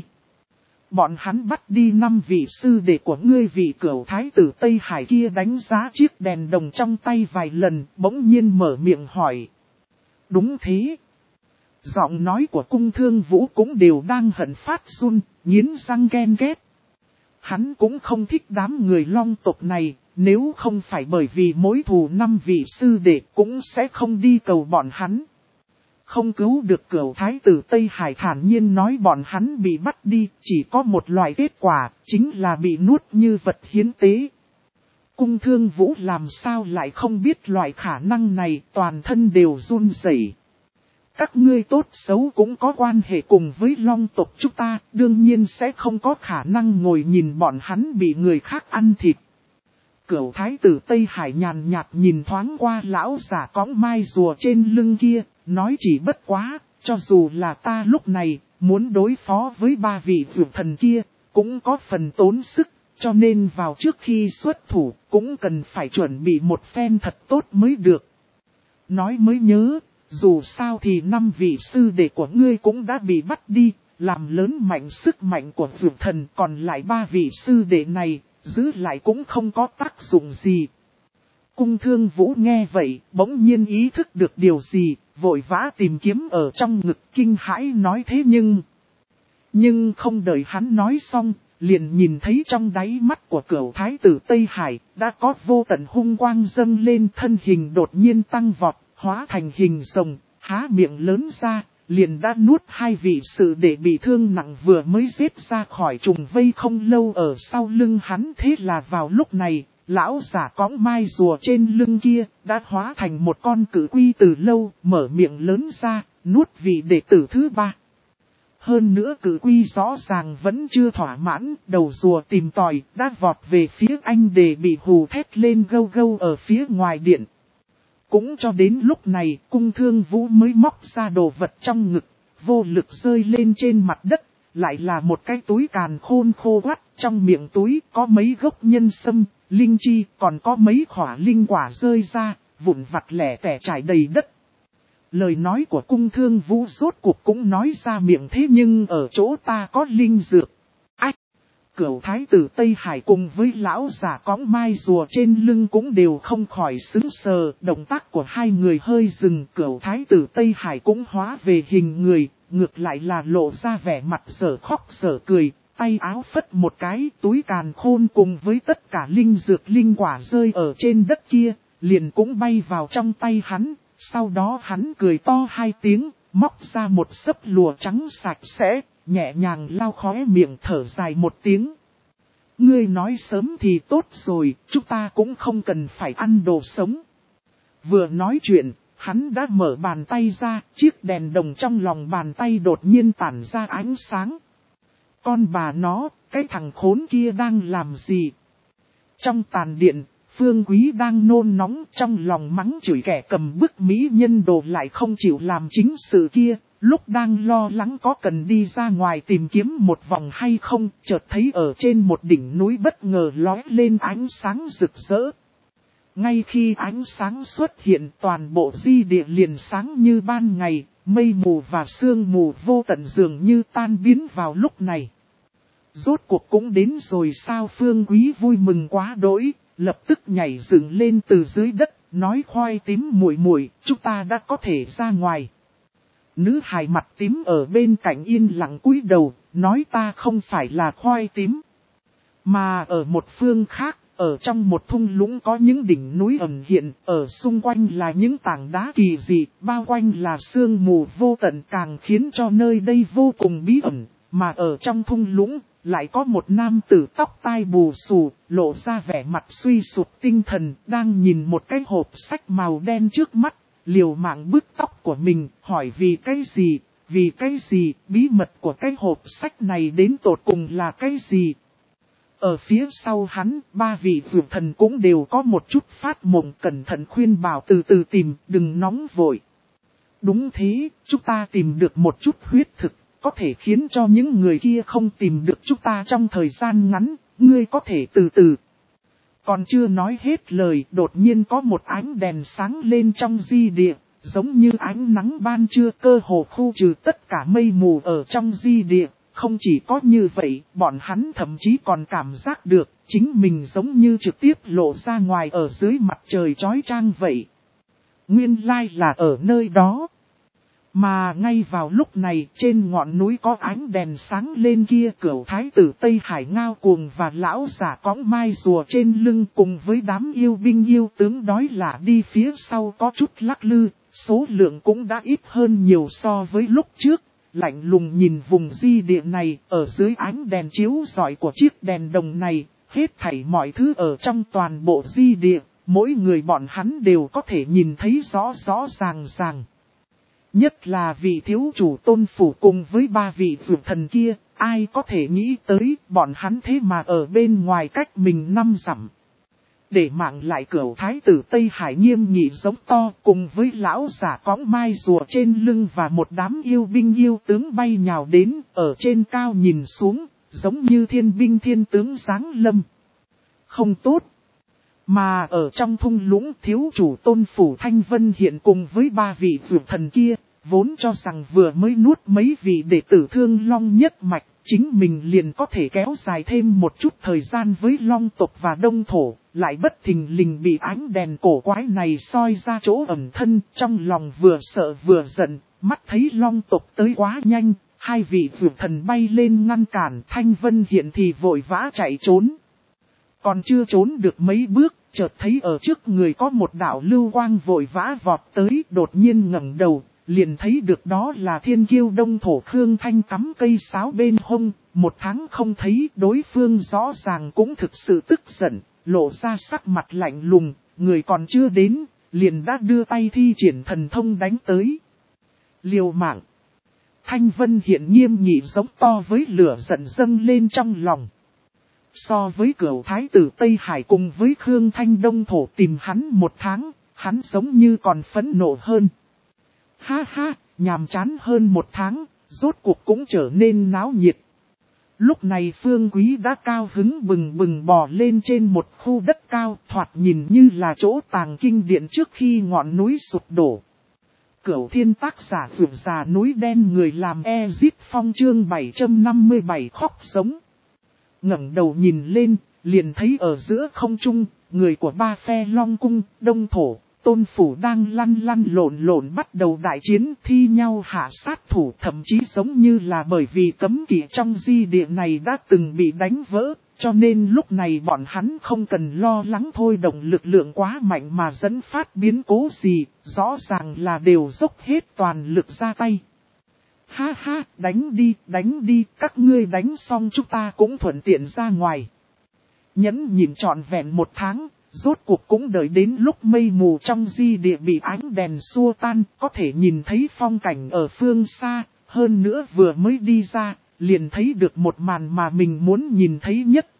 S1: Bọn hắn bắt đi năm vị sư đệ của ngươi, vị cửu thái tử Tây Hải kia đánh giá chiếc đèn đồng trong tay vài lần, bỗng nhiên mở miệng hỏi. Đúng thế. Giọng nói của Cung Thương Vũ cũng đều đang hận phát run, nghiến răng ghen ghét. Hắn cũng không thích đám người Long tộc này, nếu không phải bởi vì mối thù năm vị sư đệ cũng sẽ không đi cầu bọn hắn. Không cứu được cửu thái tử Tây Hải thản nhiên nói bọn hắn bị bắt đi, chỉ có một loại kết quả, chính là bị nuốt như vật hiến tế. Cung Thương Vũ làm sao lại không biết loại khả năng này, toàn thân đều run rẩy. Các ngươi tốt xấu cũng có quan hệ cùng với Long tộc chúng ta, đương nhiên sẽ không có khả năng ngồi nhìn bọn hắn bị người khác ăn thịt. Cửu thái tử Tây Hải nhàn nhạt nhìn thoáng qua lão giả cõng mai rùa trên lưng kia, nói chỉ bất quá, cho dù là ta lúc này, muốn đối phó với ba vị vượt thần kia, cũng có phần tốn sức, cho nên vào trước khi xuất thủ, cũng cần phải chuẩn bị một phen thật tốt mới được. Nói mới nhớ, dù sao thì năm vị sư đệ của ngươi cũng đã bị bắt đi, làm lớn mạnh sức mạnh của vượt thần, còn lại ba vị sư đệ này, giữ lại cũng không có tác dụng gì. Cung Thương Vũ nghe vậy, bỗng nhiên ý thức được điều gì, vội vã tìm kiếm ở trong ngực kinh hãi nói thế nhưng... Nhưng không đợi hắn nói xong, liền nhìn thấy trong đáy mắt của cửu thái tử Tây Hải, đã có vô tận hung quang dâng lên, thân hình đột nhiên tăng vọt, hóa thành hình rồng, há miệng lớn ra, liền đã nuốt hai vị sự để bị thương nặng vừa mới giết ra khỏi trùng vây không lâu ở sau lưng hắn. Thế là vào lúc này, lão giả cõng mai rùa trên lưng kia, đã hóa thành một con cử quy từ lâu, mở miệng lớn ra, nuốt vị đệ tử thứ ba. Hơn nữa cử quy rõ ràng vẫn chưa thỏa mãn, đầu rùa tìm tòi, đã vọt về phía anh để bị hù thét lên gâu gâu ở phía ngoài điện. Cũng cho đến lúc này, Cung Thương Vũ mới móc ra đồ vật trong ngực, vô lực rơi lên trên mặt đất, lại là một cái túi càn khôn khô quắt, trong miệng túi có mấy gốc nhân sâm, linh chi, còn có mấy khỏa linh quả rơi ra, vụn vặt lẻ tẻ trải đầy đất. Lời nói của Cung Thương Vũ rốt cuộc cũng nói ra miệng, thế nhưng ở chỗ ta có linh dược. Ách! Cửu thái tử Tây Hải cùng với lão giả cõng mai rùa trên lưng cũng đều không khỏi sững sờ, động tác của hai người hơi dừng. Cửu thái tử Tây Hải cũng hóa về hình người, ngược lại là lộ ra vẻ mặt dở khóc dở cười, tay áo phất một cái, túi càn khôn cùng với tất cả linh dược linh quả rơi ở trên đất kia, liền cũng bay vào trong tay hắn. Sau đó hắn cười to hai tiếng, móc ra một xấp lụa trắng sạch sẽ, nhẹ nhàng lau khóe miệng thở dài một tiếng. Ngươi nói sớm thì tốt rồi, chúng ta cũng không cần phải ăn đồ sống. Vừa nói chuyện, hắn đã mở bàn tay ra, chiếc đèn đồng trong lòng bàn tay đột nhiên tản ra ánh sáng. Con bà nó, cái thằng khốn kia đang làm gì? Trong tàn điện, Phương Quý đang nôn nóng trong lòng mắng chửi kẻ cầm bức mỹ nhân đồ lại không chịu làm chính sự kia. Lúc đang lo lắng có cần đi ra ngoài tìm kiếm một vòng hay không, chợt thấy ở trên một đỉnh núi bất ngờ lóe lên ánh sáng rực rỡ. Ngay khi ánh sáng xuất hiện, toàn bộ di địa liền sáng như ban ngày, mây mù và sương mù vô tận dường như tan biến vào lúc này. Rốt cuộc cũng đến rồi sao? Phương Quý vui mừng quá đỗi, lập tức nhảy dựng lên từ dưới đất, nói khoai tím muội muội, chúng ta đã có thể ra ngoài. Nữ hài mặt tím ở bên cạnh yên lặng cúi đầu, nói ta không phải là khoai tím. Mà ở một phương khác, ở trong một thung lũng có những đỉnh núi ẩn hiện, ở xung quanh là những tảng đá kỳ dị, bao quanh là sương mù vô tận càng khiến cho nơi đây vô cùng bí ẩn. Mà ở trong thung lũng, lại có một nam tử tóc tai bù xù, lộ ra vẻ mặt suy sụp tinh thần, đang nhìn một cái hộp sách màu đen trước mắt. Liều mạng bứt tóc của mình, hỏi vì cái gì, vì cái gì, bí mật của cái hộp sách này đến tột cùng là cái gì. Ở phía sau hắn, ba vị vượt thần cũng đều có một chút phát mộng, cẩn thận khuyên bảo từ từ tìm, đừng nóng vội. Đúng thế, chúng ta tìm được một chút huyết thực, có thể khiến cho những người kia không tìm được chúng ta trong thời gian ngắn, ngươi có thể từ từ. Còn chưa nói hết lời, đột nhiên có một ánh đèn sáng lên trong di địa, giống như ánh nắng ban trưa, cơ hồ khu trừ tất cả mây mù ở trong di địa. Không chỉ có như vậy, bọn hắn thậm chí còn cảm giác được, chính mình giống như trực tiếp lộ ra ngoài ở dưới mặt trời chói chang vậy. Nguyên lai là ở nơi đó. Mà ngay vào lúc này, trên ngọn núi có ánh đèn sáng lên kia, Cửu thái tử Tây Hải Ngao Cuồng và lão giả cõng mai rùa trên lưng cùng với đám yêu binh yêu tướng đói lả đi phía sau có chút lắc lư, số lượng cũng đã ít hơn nhiều so với lúc trước. Lạnh lùng nhìn vùng di địa này, ở dưới ánh đèn chiếu rọi của chiếc đèn đồng này, hết thảy mọi thứ ở trong toàn bộ di địa, mỗi người bọn hắn đều có thể nhìn thấy rõ rõ ràng ràng. Nhất là vị thiếu chủ Tôn Phủ cùng với ba vị vượt thần kia, ai có thể nghĩ tới bọn hắn thế mà ở bên ngoài cách mình năm dặm. Để mạng lại Cửu thái tử Tây Hải nghiêm nghị giống to cùng với lão giả cõng mai rùa trên lưng và một đám yêu binh yêu tướng bay nhào đến, ở trên cao nhìn xuống, giống như thiên binh thiên tướng giáng lâm. Không tốt. Mà ở trong thung lũng, thiếu chủ Tôn Phủ Thanh Vân hiện cùng với ba vị vượt thần kia, vốn cho rằng vừa mới nuốt mấy vị đệ tử Thương Long nhất mạch, chính mình liền có thể kéo dài thêm một chút thời gian với Long tộc và Đông thổ, lại bất thình lình bị ánh đèn cổ quái này soi ra chỗ ẩn thân, trong lòng vừa sợ vừa giận, mắt thấy Long tộc tới quá nhanh, hai vị vượt thần bay lên ngăn cản, Thanh Vân hiện thì vội vã chạy trốn. Còn chưa trốn được mấy bước, chợt thấy ở trước người có một đạo lưu quang vội vã vọt tới, đột nhiên ngẩng đầu, liền thấy được đó là thiên kiêu Đông thổ Khương Thanh cắm cây sáo bên hông, một tháng không thấy, đối phương rõ ràng cũng thực sự tức giận, lộ ra sắc mặt lạnh lùng, người còn chưa đến, liền đã đưa tay thi triển thần thông đánh tới. Liều mạng. Thanh Vân hiện nghiêm nghị giống to với lửa giận dâng lên trong lòng. So với Cửu thái tử Tây Hải cùng với Khương Thanh Đông thổ tìm hắn một tháng, hắn giống như còn phẫn nộ hơn. Ha ha, nhàm chán hơn một tháng, rốt cuộc cũng trở nên náo nhiệt. Lúc này Phương Quý đã cao hứng bừng bừng bò lên trên một khu đất cao, thoạt nhìn như là chỗ tàng kinh điện trước khi ngọn núi sụp đổ. Cửu thiên tác giả vượt già núi đen người làm Ezit Phong chương bảy trăm năm mươi bảy khóc sống. Ngẩng đầu nhìn lên, liền thấy ở giữa không trung, người của ba phe Long cung, Đông thổ, Tôn Phủ đang lăn lăn lộn lộn bắt đầu đại chiến, thi nhau hạ sát thủ, thậm chí giống như là bởi vì cấm kỵ trong di địa này đã từng bị đánh vỡ, cho nên lúc này bọn hắn không cần lo lắng thôi động lực lượng quá mạnh mà dẫn phát biến cố gì, rõ ràng là đều dốc hết toàn lực ra tay. Ha ha, đánh đi, đánh đi, các ngươi đánh xong chúng ta cũng thuận tiện ra ngoài. Nhẫn nhịn trọn vẹn một tháng, rốt cuộc cũng đợi đến lúc mây mù trong di địa bị ánh đèn xua tan, có thể nhìn thấy phong cảnh ở phương xa, hơn nữa vừa mới đi ra, liền thấy được một màn mà mình muốn nhìn thấy nhất,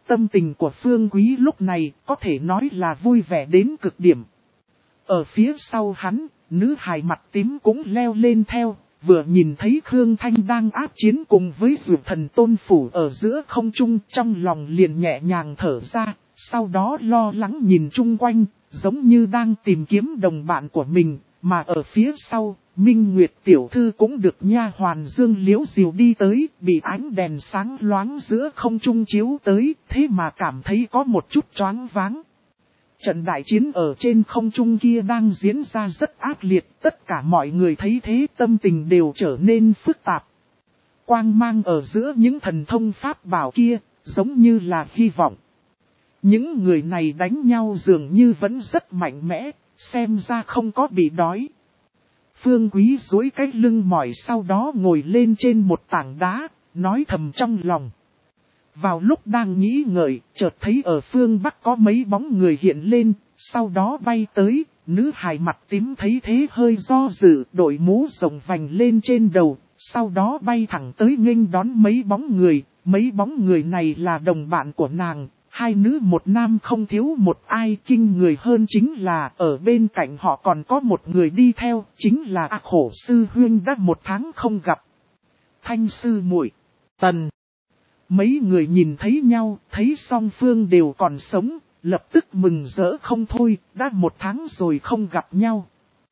S1: Tâm tình của Phương Quý lúc này có thể nói là vui vẻ đến cực điểm. Ở phía sau hắn, nữ hài mặt tím cũng leo lên theo, vừa nhìn thấy Khương Thanh đang áp chiến cùng với Dược Thần Tôn Phủ ở giữa không trung, trong lòng liền nhẹ nhàng thở ra, sau đó lo lắng nhìn chung quanh, giống như đang tìm kiếm đồng bạn của mình, mà ở phía sau, Minh Nguyệt tiểu thư cũng được nha hoàn Dương Liễu dìu đi tới, bị ánh đèn sáng loáng giữa không trung chiếu tới, thế mà cảm thấy có một chút choáng váng. Trận đại chiến ở trên không trung kia đang diễn ra rất ác liệt, tất cả mọi người thấy thế tâm tình đều trở nên phức tạp. Quang mang ở giữa những thần thông pháp bảo kia, giống như là hy vọng. Những người này đánh nhau dường như vẫn rất mạnh mẽ, xem ra không có bị đói. Phương Quý duỗi cái lưng mỏi sau đó ngồi lên trên một tảng đá, nói thầm trong lòng. Vào lúc đang nghĩ ngợi, chợt thấy ở phương Bắc có mấy bóng người hiện lên, sau đó bay tới, nữ hài mặt tím thấy thế hơi do dự, đội mũ rồng vành lên trên đầu, sau đó bay thẳng tới nghênh đón mấy bóng người, mấy bóng người này là đồng bạn của nàng, hai nữ một nam không thiếu một ai. Kinh người hơn chính là ở bên cạnh họ còn có một người đi theo, chính là A Khổ Sư Huyên đã một tháng không gặp. Thanh sư muội, Tần. Mấy người nhìn thấy nhau, thấy song phương đều còn sống, lập tức mừng rỡ không thôi, đã một tháng rồi không gặp nhau.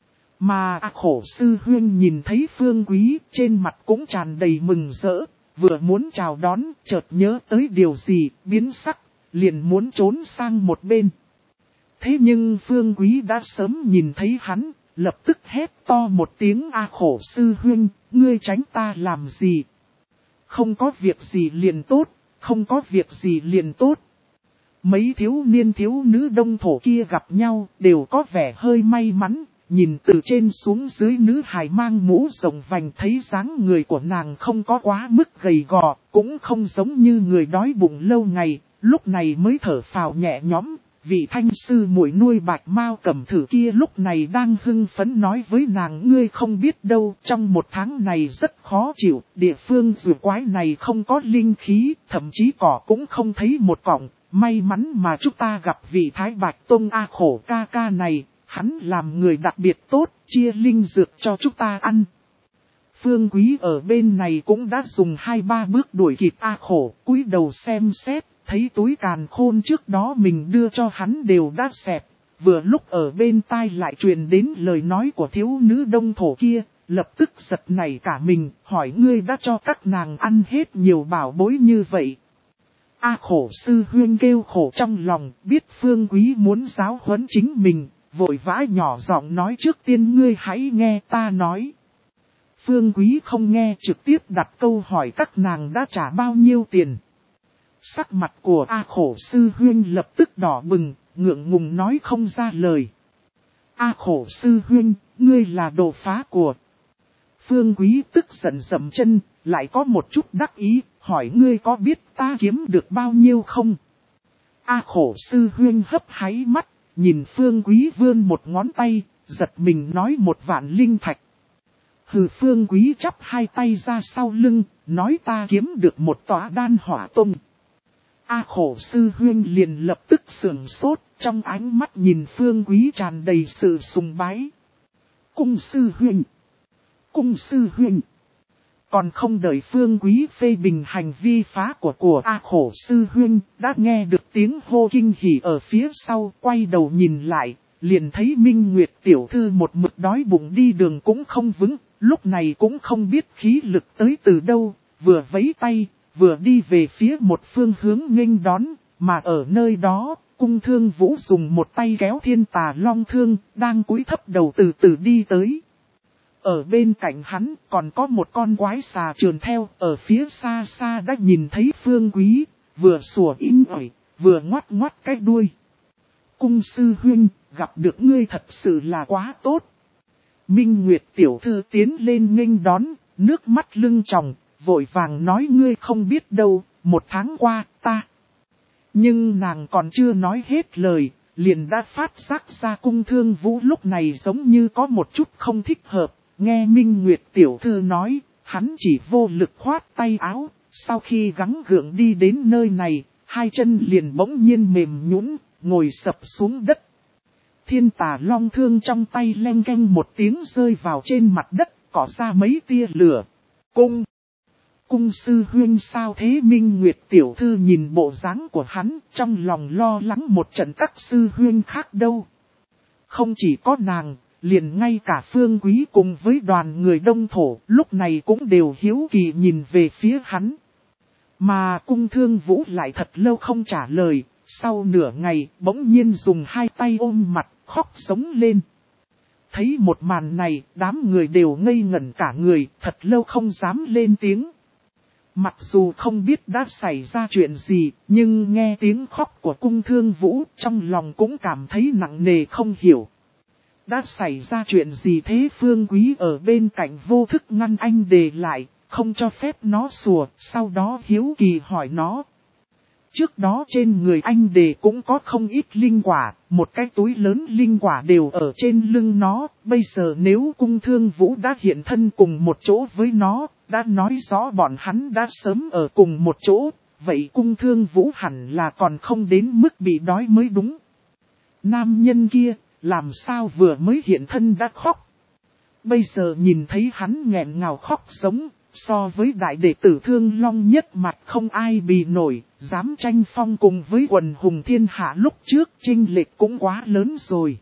S1: Mà A Khổ Sư Huyên nhìn thấy Phương Quý, trên mặt cũng tràn đầy mừng rỡ, vừa muốn chào đón, chợt nhớ tới điều gì, biến sắc, liền muốn trốn sang một bên. Thế nhưng Phương Quý đã sớm nhìn thấy hắn, lập tức hét to một tiếng: A Khổ Sư Huyên, ngươi tránh ta làm gì? Không có việc gì liền tốt, không có việc gì liền tốt. Mấy thiếu niên thiếu nữ đông thổ kia gặp nhau đều có vẻ hơi may mắn, nhìn từ trên xuống dưới nữ hài mang mũ rồng vành thấy dáng người của nàng không có quá mức gầy gò, cũng không giống như người đói bụng lâu ngày, lúc này mới thở phào nhẹ nhõm. Vị thanh sư muội nuôi bạch mao cẩm thử kia lúc này đang hưng phấn nói với nàng: ngươi không biết đâu, trong một tháng này rất khó chịu, địa phương rùa quái này không có linh khí, thậm chí cỏ cũng không thấy một cọng, may mắn mà chúng ta gặp vị Thái Bạch Tông A Khổ ca ca này, hắn làm người đặc biệt tốt, chia linh dược cho chúng ta ăn. Phương Quý ở bên này cũng đã dùng hai ba bước đuổi kịp A Khổ, cúi đầu xem xét. Thấy túi càn khôn trước đó mình đưa cho hắn đều đã xẹp, vừa lúc ở bên tai lại truyền đến lời nói của thiếu nữ đông thổ kia, lập tức giật nảy cả mình, hỏi: ngươi đã cho các nàng ăn hết nhiều bảo bối như vậy? A Khổ Sư Huyên kêu khổ trong lòng, biết Phương Quý muốn giáo huấn chính mình, vội vã nhỏ giọng nói: trước tiên ngươi hãy nghe ta nói. Phương Quý không nghe, trực tiếp đặt câu hỏi: các nàng đã trả bao nhiêu tiền? Sắc mặt của A Khổ Sư Huyên lập tức đỏ bừng, ngượng ngùng nói không ra lời. A Khổ Sư Huyên, ngươi là đồ phá của. Phương Quý tức giận dậm chân, lại có một chút đắc ý, hỏi: ngươi có biết ta kiếm được bao nhiêu không? A Khổ Sư Huyên hấp háy mắt, nhìn Phương Quý vươn một ngón tay, giật mình nói: một vạn linh thạch. Hừ. Phương Quý chắp hai tay ra sau lưng, nói: ta kiếm được một tòa đan hỏa tông. A Khổ Sư Huyên liền lập tức sửng sốt, trong ánh mắt nhìn Phương Quý tràn đầy sự sùng bái. Cung Sư Huyên! Cung Sư Huyên! Còn không đợi Phương Quý phê bình hành vi phá của của A Khổ Sư Huyên, đã nghe được tiếng hô kinh hỉ ở phía sau, quay đầu nhìn lại, liền thấy Minh Nguyệt tiểu thư một mực đói bụng đi đường cũng không vững, lúc này cũng không biết khí lực tới từ đâu, vừa vẫy tay, vừa đi về phía một phương hướng nghênh đón, mà ở nơi đó, Cung Thương Vũ dùng một tay kéo Thiên Tà Long Thương, đang cúi thấp đầu từ từ đi tới. Ở bên cạnh hắn còn có một con quái xà trườn theo, ở phía xa xa đã nhìn thấy Phương Quý, vừa sủa inh ỏi, vừa ngoắt ngoắt cái đuôi. Cung Sư Huyên, gặp được ngươi thật sự là quá tốt. Minh Nguyệt tiểu thư tiến lên nghênh đón, nước mắt lưng tròng, vội vàng nói: ngươi không biết đâu, một tháng qua, ta. Nhưng nàng còn chưa nói hết lời, liền đã phát giác ra Cung Thương Vũ lúc này giống như có một chút không thích hợp. Nghe Minh Nguyệt tiểu thư nói, hắn chỉ vô lực khoát tay áo, sau khi gắng gượng đi đến nơi này, hai chân liền bỗng nhiên mềm nhũn, ngồi sập xuống đất. Thiên Tà Long thương trong tay leng keng một tiếng rơi vào trên mặt đất, cỏ ra mấy tia lửa. Cung! Cung sư huynh sao thế? Minh Nguyệt tiểu thư nhìn bộ dáng của hắn, trong lòng lo lắng một trận. Các sư huynh khác đâu? Không chỉ có nàng, liền ngay cả Phương Quý cùng với đoàn người Đông Thổ, lúc này cũng đều hiếu kỳ nhìn về phía hắn. Mà Cung Thương Vũ lại thật lâu không trả lời, sau nửa ngày bỗng nhiên dùng hai tay ôm mặt, khóc sống lên. Thấy một màn này, đám người đều ngây ngẩn cả người, thật lâu không dám lên tiếng. Mặc dù không biết đã xảy ra chuyện gì, nhưng nghe tiếng khóc của Cung Thương Vũ, trong lòng cũng cảm thấy nặng nề không hiểu. Đã xảy ra chuyện gì thế? Phương Quý ở bên cạnh vô thức ngăn anh Đề lại, không cho phép nó sủa, sau đó hiếu kỳ hỏi nó. Trước đó trên người anh Đề cũng có không ít linh quả, một cái túi lớn linh quả đều ở trên lưng nó, bây giờ nếu Cung Thương Vũ đã hiện thân cùng một chỗ với nó, đã nói rõ bọn hắn đã sớm ở cùng một chỗ, vậy Cung Thương Vũ hẳn là còn không đến mức bị đói mới đúng. Nam nhân kia, làm sao vừa mới hiện thân đã khóc? Bây giờ nhìn thấy hắn nghẹn ngào khóc giống, so với đại đệ tử Thương Long nhất mặt không ai bì nổi, dám tranh phong cùng với quần hùng thiên hạ lúc trước, chênh lệch cũng quá lớn rồi.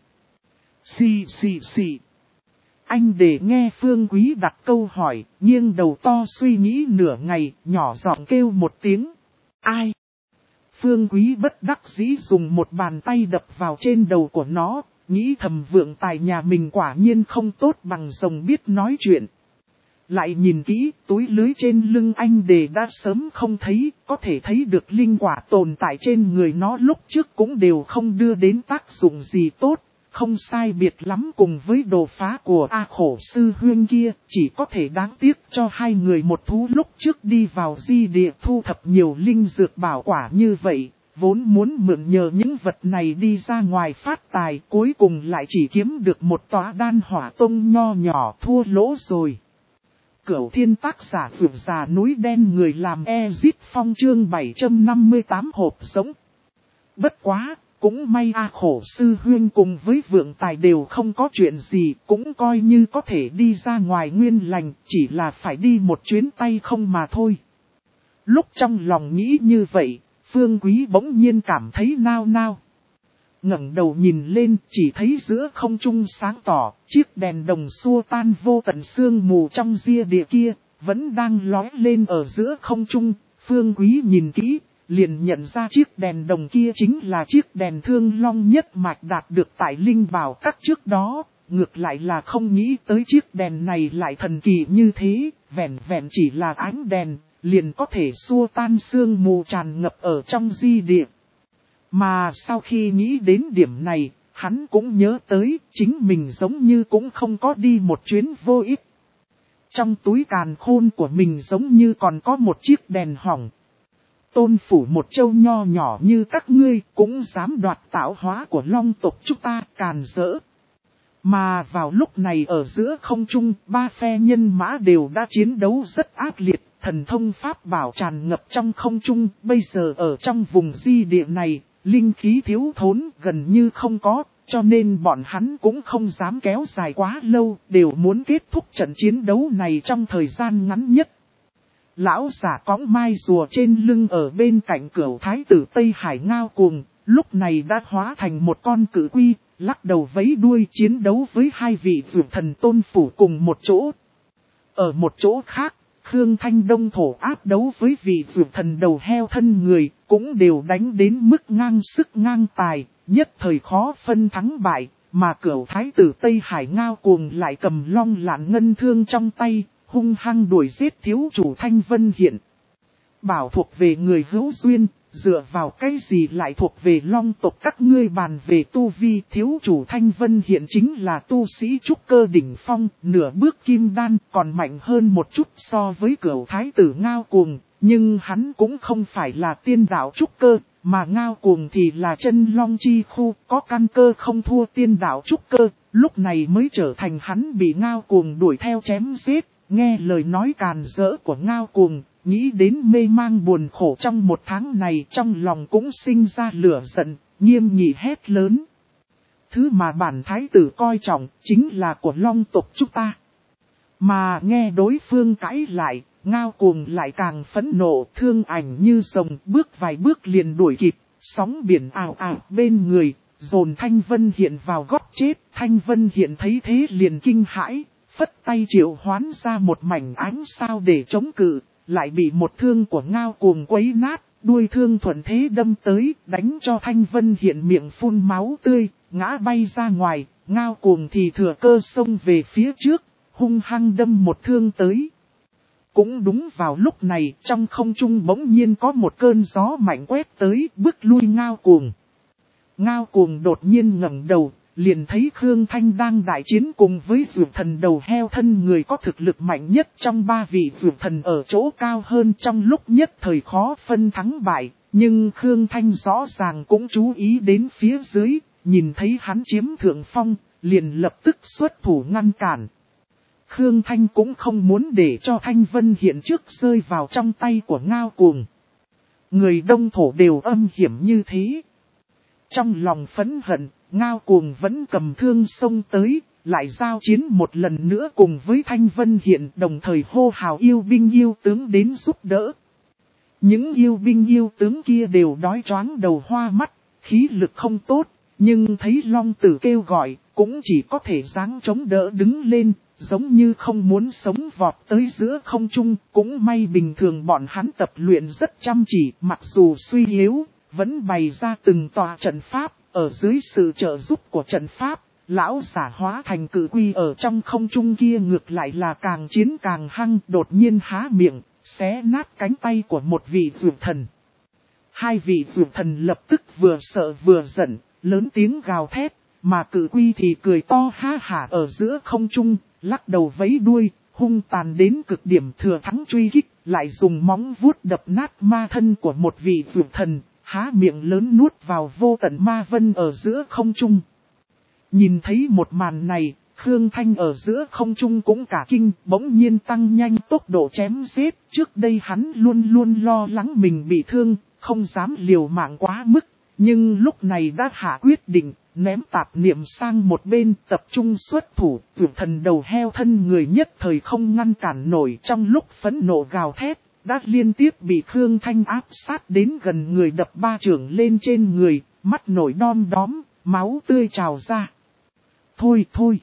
S1: Xì xì xì. Anh Đề nghe Phương Quý đặt câu hỏi, nghiêng đầu to suy nghĩ nửa ngày, nhỏ giọng kêu một tiếng. Ai? Phương Quý bất đắc dĩ dùng một bàn tay đập vào trên đầu của nó, nghĩ thầm vượng tài nhà mình quả nhiên không tốt bằng rồng biết nói chuyện. Lại nhìn kỹ, túi lưới trên lưng anh Đề đã sớm không thấy, có thể thấy được linh quả tồn tại trên người nó lúc trước cũng đều không đưa đến tác dụng gì tốt, không sai biệt lắm cùng với đồ phá của A Khổ sư huynh kia, chỉ có thể đáng tiếc cho hai người một thú lúc trước đi vào di địa thu thập nhiều linh dược bảo quả như vậy, vốn muốn mượn nhờ những vật này đi ra ngoài phát tài, cuối cùng lại chỉ kiếm được một tòa đan hỏa tông nho nhỏ, thua lỗ rồi. Cửu Thiên tác giả vượt già núi đen, người làm Ezit Phong chương bảy trăm năm mươi tám hộp sống. Bất quá, cũng may A Khổ sư huynh cùng với vượng tài đều không có chuyện gì, cũng coi như có thể đi ra ngoài nguyên lành, chỉ là phải đi một chuyến tay không mà thôi. Lúc trong lòng nghĩ như vậy, Phương Quý bỗng nhiên cảm thấy nao nao. Ngẩng đầu nhìn lên, chỉ thấy giữa không trung sáng tỏ, chiếc đèn đồng xua tan vô tận sương mù trong ria địa kia, vẫn đang lóe lên ở giữa không trung. Phương Quý nhìn kỹ, liền nhận ra chiếc đèn đồng kia chính là chiếc đèn Thương Long nhất mạch đạt được tại Linh Bảo Các trước đó. Ngược lại là không nghĩ tới chiếc đèn này lại thần kỳ như thế, vẹn vẹn chỉ là ánh đèn, liền có thể xua tan sương mù tràn ngập ở trong di địa. Mà sau khi nghĩ đến điểm này, hắn cũng nhớ tới chính mình giống như cũng không có đi một chuyến vô ích. Trong túi càn khôn của mình giống như còn có một chiếc đèn hỏng. Tôn phủ một châu nho nhỏ như các ngươi cũng dám đoạt tạo hóa của long tộc chúng ta, càn rỡ. Mà vào lúc này ở giữa không trung, ba phe nhân mã đều đã chiến đấu rất ác liệt, thần thông pháp bảo tràn ngập trong không trung. Bây giờ ở trong vùng di địa này, linh khí thiếu thốn gần như không có, cho nên bọn hắn cũng không dám kéo dài quá lâu, đều muốn kết thúc trận chiến đấu này trong thời gian ngắn nhất. Lão giả cõng mai rùa trên lưng ở bên cạnh Cửu Thái tử Tây Hải Ngao Cuồng, lúc này đã hóa thành một con cự quy, lắc đầu vẫy đuôi chiến đấu với hai vị vượt thần tôn phủ cùng một chỗ. Ở một chỗ khác, Khương Thanh Đông Thổ áp đấu với vị vượt thần đầu heo thân người, cũng đều đánh đến mức ngang sức ngang tài, nhất thời khó phân thắng bại, mà Cửu Thái tử Tây Hải Ngao Cuồng lại cầm long lạn ngân thương trong tay, hung hăng đuổi giết thiếu chủ Thanh Vân Hiện. Bảo thuộc về người hữu duyên, dựa vào cái gì lại thuộc về long tộc các ngươi? Bàn về tu vi, thiếu chủ Thanh Vân Hiện chính là tu sĩ trúc cơ đỉnh phong, nửa bước kim đan, còn mạnh hơn một chút so với Cửu Thái tử Ngao Cuồng, nhưng hắn cũng không phải là tiên đạo trúc cơ, mà Ngao Cuồng thì là chân long chi khu, có căn cơ không thua tiên đạo trúc cơ, lúc này mới trở thành hắn bị Ngao Cuồng đuổi theo chém giết. Nghe lời nói càn rỡ của Ngao Cuồng, nghĩ đến mê mang buồn khổ trong một tháng này trong lòng cũng sinh ra lửa giận, nghiêm nghị hét lớn. Thứ mà bản thái tử coi trọng chính là của Long tộc chúng ta. Mà nghe đối phương cãi lại, Ngao Cuồng lại càng phẫn nộ, thương ảnh như rồng, bước vài bước liền đuổi kịp, sóng biển ào ào bên người, dồn Thanh Vân Hiện vào gót chết. Thanh Vân Hiện thấy thế liền kinh hãi, phất tay triệu hoán ra một mảnh ánh sao để chống cự, lại bị một thương của Ngao Cuồng quấy nát, đuôi thương thuận thế đâm tới, đánh cho Thanh Vân Hiện miệng phun máu tươi, ngã bay ra ngoài. Ngao Cuồng thì thừa cơ xông về phía trước, hung hăng đâm một thương tới. Cũng đúng vào lúc này, trong không trung bỗng nhiên có một cơn gió mạnh quét tới, bước lui Ngao Cuồng. Ngao Cuồng đột nhiên ngẩng đầu, liền thấy Khương Thanh đang đại chiến cùng với Dược Thần đầu heo thân người có thực lực mạnh nhất trong ba vị Dược Thần ở chỗ cao hơn, trong lúc nhất thời khó phân thắng bại. Nhưng Khương Thanh rõ ràng cũng chú ý đến phía dưới, nhìn thấy hắn chiếm thượng phong, liền lập tức xuất thủ ngăn cản. Khương Thanh cũng không muốn để cho Thanh Vân Hiện trước rơi vào trong tay của Ngao Cuồng. Người đông thổ đều âm hiểm như thế. Trong lòng phẫn hận, Ngao Cuồng vẫn cầm thương xông tới, lại giao chiến một lần nữa cùng với Thanh Vân Hiện, đồng thời hô hào yêu binh yêu tướng đến giúp đỡ. Những yêu binh yêu tướng kia đều đói choáng đầu hoa mắt, khí lực không tốt, nhưng thấy Long Tử kêu gọi, cũng chỉ có thể giáng chống đỡ đứng lên, giống như không muốn sống vọt tới giữa không trung. Cũng may bình thường bọn hắn tập luyện rất chăm chỉ, mặc dù suy yếu, vẫn bày ra từng tòa trận pháp, ở dưới sự trợ giúp của trận pháp, lão giả hóa thành cự quy ở trong không trung kia ngược lại là càng chiến càng hăng, đột nhiên há miệng, xé nát cánh tay của một vị Dược Thần. Hai vị Dược Thần lập tức vừa sợ vừa giận, lớn tiếng gào thét, mà cự quy thì cười to ha hả ở giữa không trung, lắc đầu vẫy đuôi, hung tàn đến cực điểm, thừa thắng truy kích, lại dùng móng vuốt đập nát ma thân của một vị Dược Thần, há miệng lớn nuốt vào vô tận ma vân ở giữa không trung. Nhìn thấy một màn này, Khương Thanh ở giữa không trung cũng cả kinh, bỗng nhiên tăng nhanh tốc độ chém giết. Trước đây hắn luôn luôn lo lắng mình bị thương, không dám liều mạng quá mức, nhưng lúc này đã hạ quyết định, ném tạp niệm sang một bên, tập trung xuất thủ. Dược Thần đầu heo thân người nhất thời không ngăn cản nổi, trong lúc phẫn nộ gào thét, đã liên tiếp bị Khương Thanh áp sát đến gần người, đập ba chưởng lên trên người, mắt nổi đom đóm, máu tươi trào ra. Thôi thôi!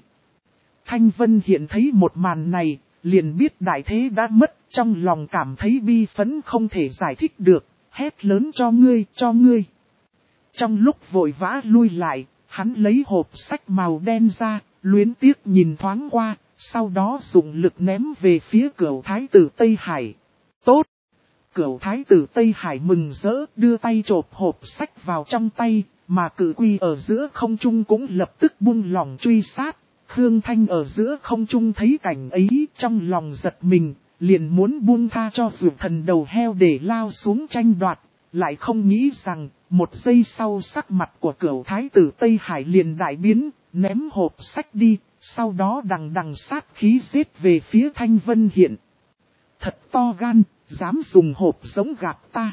S1: Thanh Vân Hiện thấy một màn này, liền biết đại thế đã mất, trong lòng cảm thấy bi phẫn không thể giải thích được, hét lớn cho ngươi, cho ngươi. Trong lúc vội vã lui lại, hắn lấy hộp sách màu đen ra, luyến tiếc nhìn thoáng qua, sau đó dùng lực ném về phía Cửu Thái tử Tây Hải. Tốt! Cửu Thái tử Tây Hải mừng rỡ, đưa tay chộp hộp sách vào trong tay, mà cự quy ở giữa không trung cũng lập tức buông lỏng truy sát. Khương Thanh ở giữa không trung thấy cảnh ấy, trong lòng giật mình, liền muốn buông tha cho Dược Thần đầu heo để lao xuống tranh đoạt, lại không nghĩ rằng, một giây sau sắc mặt của Cửu Thái tử Tây Hải liền đại biến, ném hộp sách đi, sau đó đằng đằng sát khí giết về phía Thanh Vân Hiện. Thật to gan, dám dùng hộp giống gạt ta.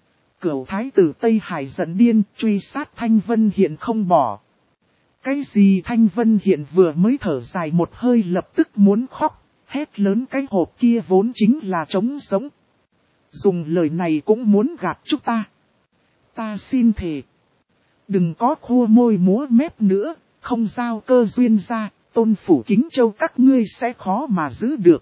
S1: Cửu Thái tử Tây Hải giận điên, truy sát Thanh Vân Hiện không bỏ. Cái gì? Thanh Vân Hiện vừa mới thở dài một hơi lập tức muốn khóc, hét lớn cái hộp kia vốn chính là trống sống. Dùng lời này cũng muốn gạt chúng ta. Ta xin thề. Đừng có khua môi múa mép nữa, không giao cơ duyên ra, Tôn Phủ Kính Châu các ngươi sẽ khó mà giữ được.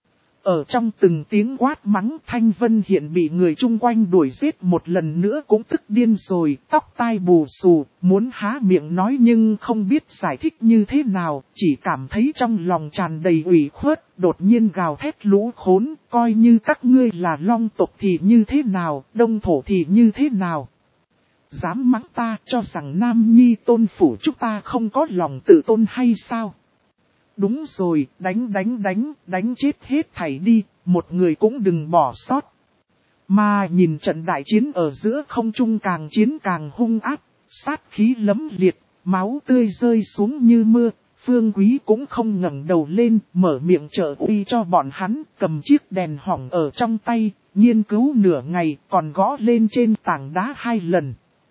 S1: Ở trong từng tiếng quát mắng, Thanh Vân Hiện bị người chung quanh đuổi giết một lần nữa cũng tức điên rồi, tóc tai bù xù, muốn há miệng nói nhưng không biết giải thích như thế nào, chỉ cảm thấy trong lòng tràn đầy ủy khuất, đột nhiên gào thét lũ khốn, coi như các ngươi là Long tộc thì như thế nào, Đông thổ thì như thế nào. Dám mắng ta, cho rằng Nam Nhi Tôn Phủ chúng ta không có lòng tự tôn hay sao? Đúng rồi, đánh đánh đánh, đánh chết hết thảy đi, một người cũng đừng bỏ sót. Mà nhìn trận đại chiến ở giữa không trung càng chiến càng hung ác, sát khí lấm liệt, máu tươi rơi xuống như mưa. Phương Quý cũng không ngẩng đầu lên, mở miệng trợ uy cho bọn hắn, cầm chiếc đèn hỏng ở trong tay, nghiên cứu nửa ngày còn gõ lên trên tảng đá hai lần.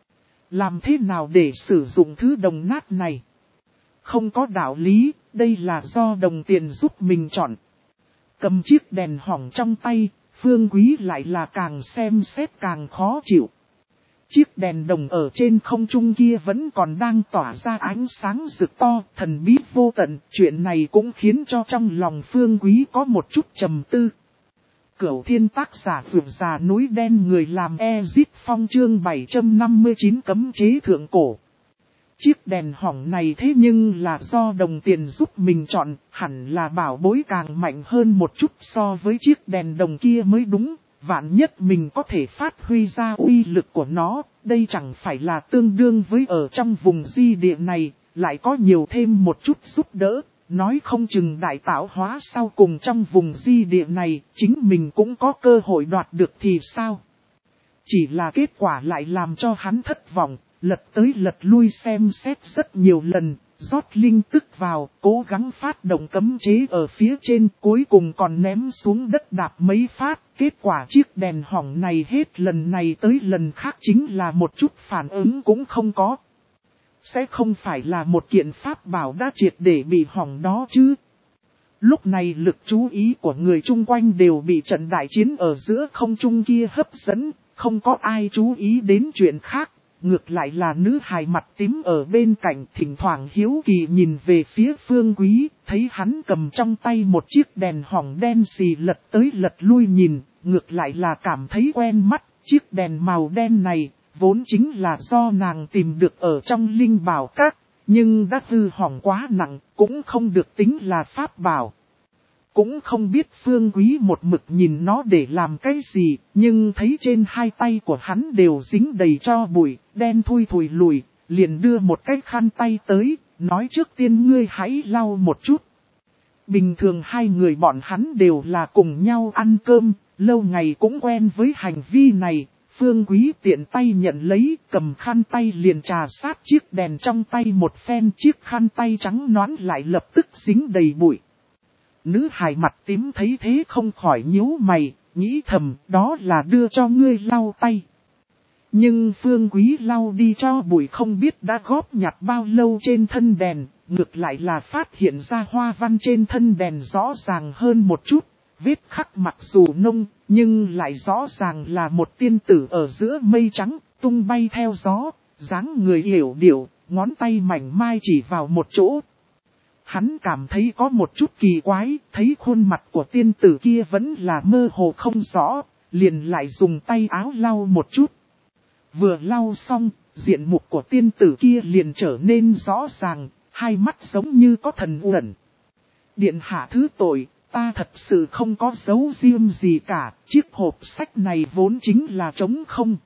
S1: Làm thế nào để sử dụng thứ đồng nát này? Không có đạo lý, đây là do đồng tiền giúp mình chọn. Cầm chiếc đèn hỏng trong tay, Phương Quý lại là càng xem xét càng khó chịu. Chiếc đèn đồng ở trên không trung kia vẫn còn đang tỏa ra ánh sáng rực to, thần bí vô tận. Chuyện này cũng khiến cho trong lòng Phương Quý có một chút trầm tư. Cửu Thiên tác giả vượt già núi đen người làm Ezit Phong chương bảy trăm năm mươi chín cấm chế thượng cổ. Chiếc đèn hỏng này thế nhưng là do đồng tiền giúp mình chọn, hẳn là bảo bối càng mạnh hơn một chút so với chiếc đèn đồng kia mới đúng. Vạn nhất mình có thể phát huy ra uy lực của nó, đây chẳng phải là tương đương với ở trong vùng di địa này, lại có nhiều thêm một chút giúp đỡ. Nói không chừng đại tạo hóa sau cùng trong vùng di địa này, chính mình cũng có cơ hội đoạt được thì sao? Chỉ là kết quả lại làm cho hắn thất vọng, lật tới lật lui xem xét rất nhiều lần, rót linh tức vào, cố gắng phát động cấm chế ở phía trên, cuối cùng còn ném xuống đất đạp mấy phát. Kết quả chiếc đèn hỏng này hết lần này tới lần khác chính là một chút phản ứng cũng không có. Sẽ không phải là một kiện pháp bảo đã triệt để bị hỏng đó chứ. Lúc này lực chú ý của người chung quanh đều bị trận đại chiến ở giữa không trung kia hấp dẫn, không có ai chú ý đến chuyện khác. Ngược lại là nữ hài mặt tím ở bên cạnh thỉnh thoảng hiếu kỳ nhìn về phía Phương Quý, thấy hắn cầm trong tay một chiếc đèn hỏng đen xì lật tới lật lui nhìn, ngược lại là cảm thấy quen mắt. Chiếc đèn màu đen này, vốn chính là do nàng tìm được ở trong linh bảo các, nhưng đã hư hỏng quá nặng, cũng không được tính là pháp bảo. Cũng không biết Phương Quý một mực nhìn nó để làm cái gì, nhưng thấy trên hai tay của hắn đều dính đầy tro bụi, đen thui thùi lùi, liền đưa một cái khăn tay tới, nói trước tiên ngươi hãy lau một chút. Bình thường hai người bọn hắn đều là cùng nhau ăn cơm, lâu ngày cũng quen với hành vi này. Phương Quý tiện tay nhận lấy, cầm khăn tay liền trà sát chiếc đèn trong tay một phen, chiếc khăn tay trắng nõn lại lập tức dính đầy bụi. Nữ hài mặt tím thấy thế không khỏi nhíu mày, nghĩ thầm đó là đưa cho ngươi lau tay. Nhưng Phương Quý lau đi cho bụi không biết đã góp nhặt bao lâu trên thân đèn, ngược lại là phát hiện ra hoa văn trên thân đèn rõ ràng hơn một chút. Vết khắc mặc dù nông, nhưng lại rõ ràng là một tiên tử ở giữa mây trắng, tung bay theo gió, dáng người hiểu điệu, ngón tay mảnh mai chỉ vào một chỗ. Hắn cảm thấy có một chút kỳ quái, thấy khuôn mặt của tiên tử kia vẫn là mơ hồ không rõ, liền lại dùng tay áo lau một chút. Vừa lau xong, diện mục của tiên tử kia liền trở nên rõ ràng, hai mắt giống như có thần uẩn. Điện hạ thứ tội, ta thật sự không có giấu riêng gì cả, chiếc hộp sách này vốn chính là trống không.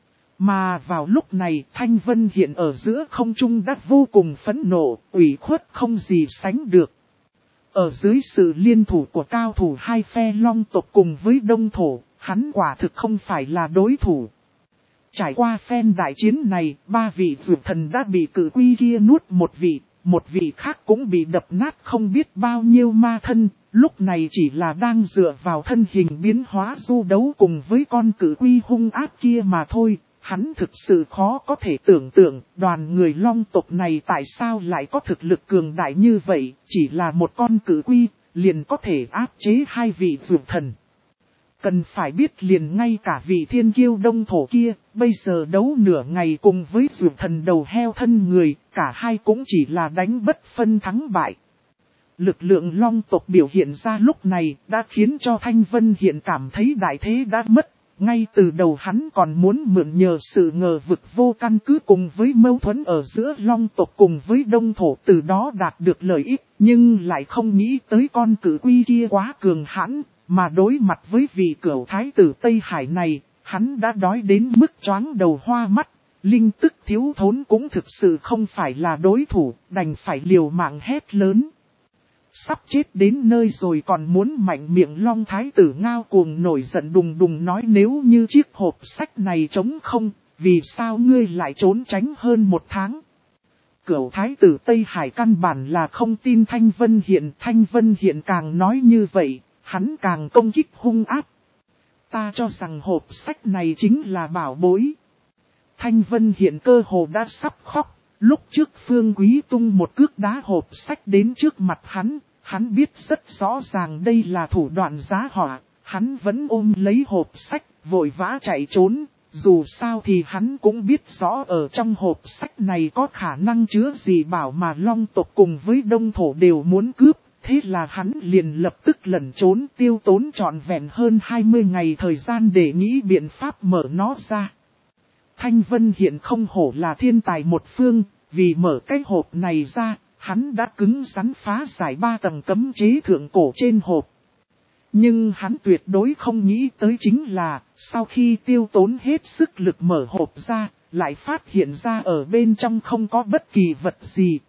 S1: Mà vào lúc này Thanh Vân hiện ở giữa không trung đã vô cùng phẫn nộ, ủy khuất không gì sánh được. Ở dưới sự liên thủ của cao thủ hai phe Long tộc cùng với Đông thổ, hắn quả thực không phải là đối thủ. Trải qua phen đại chiến này, ba vị dược thần đã bị cử quy kia nuốt một vị, một vị khác cũng bị đập nát không biết bao nhiêu ma thân, lúc này chỉ là đang dựa vào thân hình biến hóa du đấu cùng với con cử quy hung ác kia mà thôi. Hắn thực sự khó có thể tưởng tượng đoàn người Long tộc này tại sao lại có thực lực cường đại như vậy, chỉ là một con cử quy, liền có thể áp chế hai vị dược thần. Cần phải biết liền ngay cả vị thiên kiêu Đông thổ kia, bây giờ đấu nửa ngày cùng với dược thần đầu heo thân người, cả hai cũng chỉ là đánh bất phân thắng bại. Lực lượng Long tộc biểu hiện ra lúc này đã khiến cho Thanh Vân hiện cảm thấy đại thế đã mất. Ngay từ đầu hắn còn muốn mượn nhờ sự ngờ vực vô căn cứ cùng với mâu thuẫn ở giữa Long tộc cùng với Đông thổ từ đó đạt được lợi ích, nhưng lại không nghĩ tới con cử quy kia quá cường hãn, mà đối mặt với vị cửu thái tử Tây Hải này, hắn đã đói đến mức choáng đầu hoa mắt, linh tức thiếu thốn cũng thực sự không phải là đối thủ, đành phải liều mạng hét lớn. Sắp chết đến nơi rồi còn muốn mạnh miệng Long thái tử ngao cuồng nổi giận đùng đùng nói nếu như chiếc hộp sách này trống không, vì sao ngươi lại trốn tránh hơn một tháng. Cửu thái tử Tây Hải căn bản là không tin Thanh Vân Hiện, Thanh Vân Hiện càng nói như vậy, hắn càng công kích hung ác. Ta cho rằng hộp sách này chính là bảo bối. Thanh Vân Hiện cơ hồ đã sắp khóc, lúc trước Phương Quý tung một cước đá hộp sách đến trước mặt hắn, hắn biết rất rõ ràng đây là thủ đoạn giá họa, hắn vẫn ôm lấy hộp sách, vội vã chạy trốn, dù sao thì hắn cũng biết rõ ở trong hộp sách này có khả năng chứa gì bảo mà Long tộc cùng với Đông thổ đều muốn cướp. Thế là hắn liền lập tức lẩn trốn tiêu tốn trọn vẹn hơn hai mươi ngày thời gian để nghĩ biện pháp mở nó ra. Thanh Vân Hiện không hổ là thiên tài một phương, vì mở cái hộp này ra, hắn đã cứng rắn phá giải ba tầng cấm chế thượng cổ trên hộp. Nhưng hắn tuyệt đối không nghĩ tới chính là, sau khi tiêu tốn hết sức lực mở hộp ra, lại phát hiện ra ở bên trong không có bất kỳ vật gì.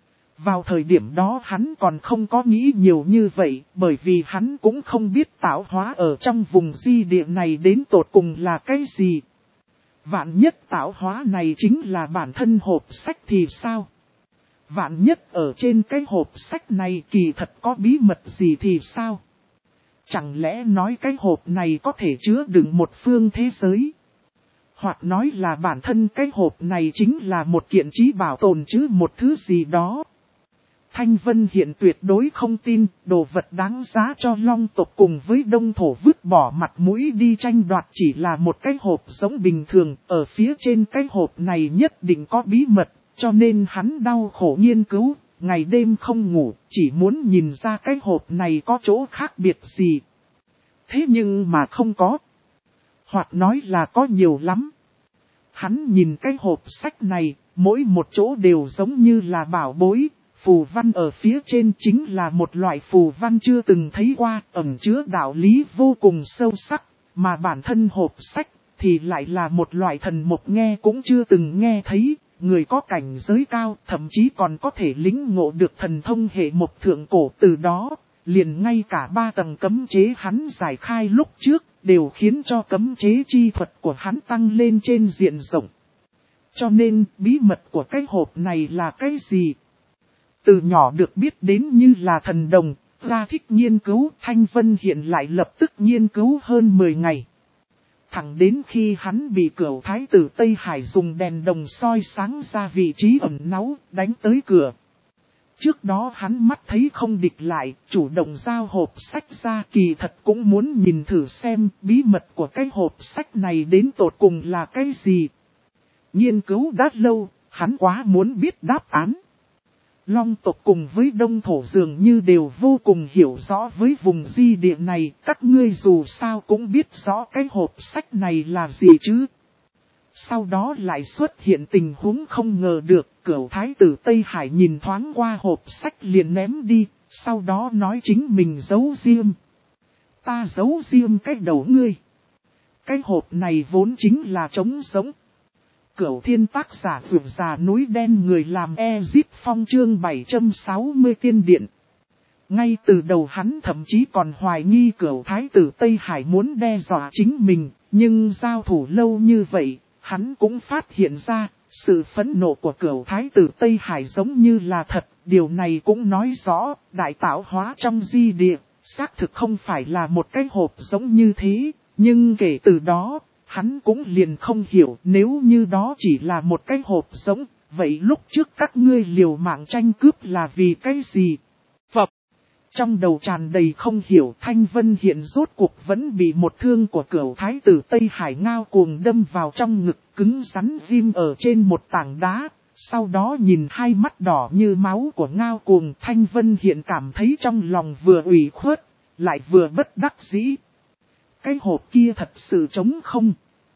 S1: Vào thời điểm đó hắn còn không có nghĩ nhiều như vậy, bởi vì hắn cũng không biết tạo hóa ở trong vùng di địa này đến tột cùng là cái gì. Vạn nhất tạo hóa này chính là bản thân hộp sách thì sao? Vạn nhất ở trên cái hộp sách này kỳ thật có bí mật gì thì sao? Chẳng lẽ nói cái hộp này có thể chứa đựng một phương thế giới? Hoặc nói là bản thân cái hộp này chính là một kiện trí bảo tồn chứ một thứ gì đó? Thanh Vân Hiện tuyệt đối không tin, đồ vật đáng giá cho Long tộc cùng với Đông thổ vứt bỏ mặt mũi đi tranh đoạt chỉ là một cái hộp giống bình thường, ở phía trên cái hộp này nhất định có bí mật, cho nên hắn đau khổ nghiên cứu, ngày đêm không ngủ, chỉ muốn nhìn ra cái hộp này có chỗ khác biệt gì. Thế nhưng mà không có, hoặc nói là có nhiều lắm. Hắn nhìn cái hộp sách này, mỗi một chỗ đều giống như là bảo bối. Phù văn ở phía trên chính là một loại phù văn chưa từng thấy qua, ẩn chứa đạo lý vô cùng sâu sắc, mà bản thân hộp sách thì lại là một loại thần mục nghe cũng chưa từng nghe thấy, người có cảnh giới cao, thậm chí còn có thể lĩnh ngộ được thần thông hệ mục thượng cổ từ đó, liền ngay cả ba tầng cấm chế hắn giải khai lúc trước, đều khiến cho cấm chế chi thuật của hắn tăng lên trên diện rộng. Cho nên, bí mật của cái hộp này là cái gì? Từ nhỏ được biết đến như là thần đồng, ra thích nghiên cứu, Thanh Vân Hiện lại lập tức nghiên cứu hơn mười ngày. Thẳng đến khi hắn bị cửu thái tử Tây Hải dùng đèn đồng soi sáng ra vị trí ẩn náu, đánh tới cửa. Trước đó hắn mắt thấy không địch lại, chủ động giao hộp sách ra, kỳ thật cũng muốn nhìn thử xem bí mật của cái hộp sách này đến tột cùng là cái gì. Nghiên cứu đã lâu, hắn quá muốn biết đáp án. Long tộc cùng với Đông thổ dường như đều vô cùng hiểu rõ với vùng di địa này, các ngươi dù sao cũng biết rõ cái hộp sách này là gì chứ. Sau đó lại xuất hiện tình huống không ngờ được, cửu thái tử Tây Hải nhìn thoáng qua hộp sách liền ném đi, sau đó nói chính mình giấu riêng. Ta giấu riêng cái đầu ngươi. Cái hộp này vốn chính là trống sống. Cửu thiên tác giả vượt già núi đen người làm Ezip Phong chương bảy trăm sáu mươi tiên điện. Ngay từ đầu hắn thậm chí còn hoài nghi cửu thái tử Tây Hải muốn đe dọa chính mình, nhưng giao thủ lâu như vậy, hắn cũng phát hiện ra, sự phẫn nộ của cửu thái tử Tây Hải giống như là thật, điều này cũng nói rõ, đại tạo hóa trong di địa, xác thực không phải là một cái hộp giống như thế, nhưng kể từ đó, hắn cũng liền không hiểu nếu như đó chỉ là một cái hộp giống, vậy lúc trước các ngươi liều mạng tranh cướp là vì cái gì? Phập! Trong đầu tràn đầy không hiểu, Thanh Vân Hiện rốt cuộc vẫn bị một thương của cửu thái tử Tây Hải Ngao Cuồng đâm vào trong ngực, cứng rắn ghim ở trên một tảng đá. Sau đó nhìn hai mắt đỏ như máu của Ngao Cuồng, Thanh Vân Hiện cảm thấy trong lòng vừa ủy khuất, lại vừa bất đắc dĩ. Cái hộp kia thật sự trống không.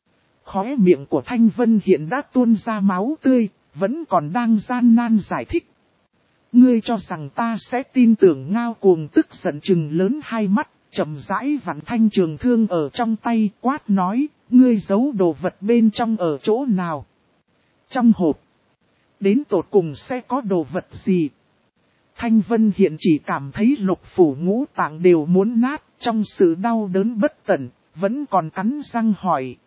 S1: Khóe miệng của Thanh Vân Hiện đã tuôn ra máu tươi, vẫn còn đang gian nan giải thích. Ngươi cho rằng ta sẽ tin tưởng? Ngao Cuồng tức giận trừng lớn hai mắt, chậm rãi vặn thanh trường thương ở trong tay, quát nói, ngươi giấu đồ vật bên trong ở chỗ nào? Trong hộp. Đến tột cùng sẽ có đồ vật gì? Thanh Vân Hiện chỉ cảm thấy lục phủ ngũ tạng đều muốn nát, trong sự đau đớn bất tận, vẫn còn cắn răng hỏi.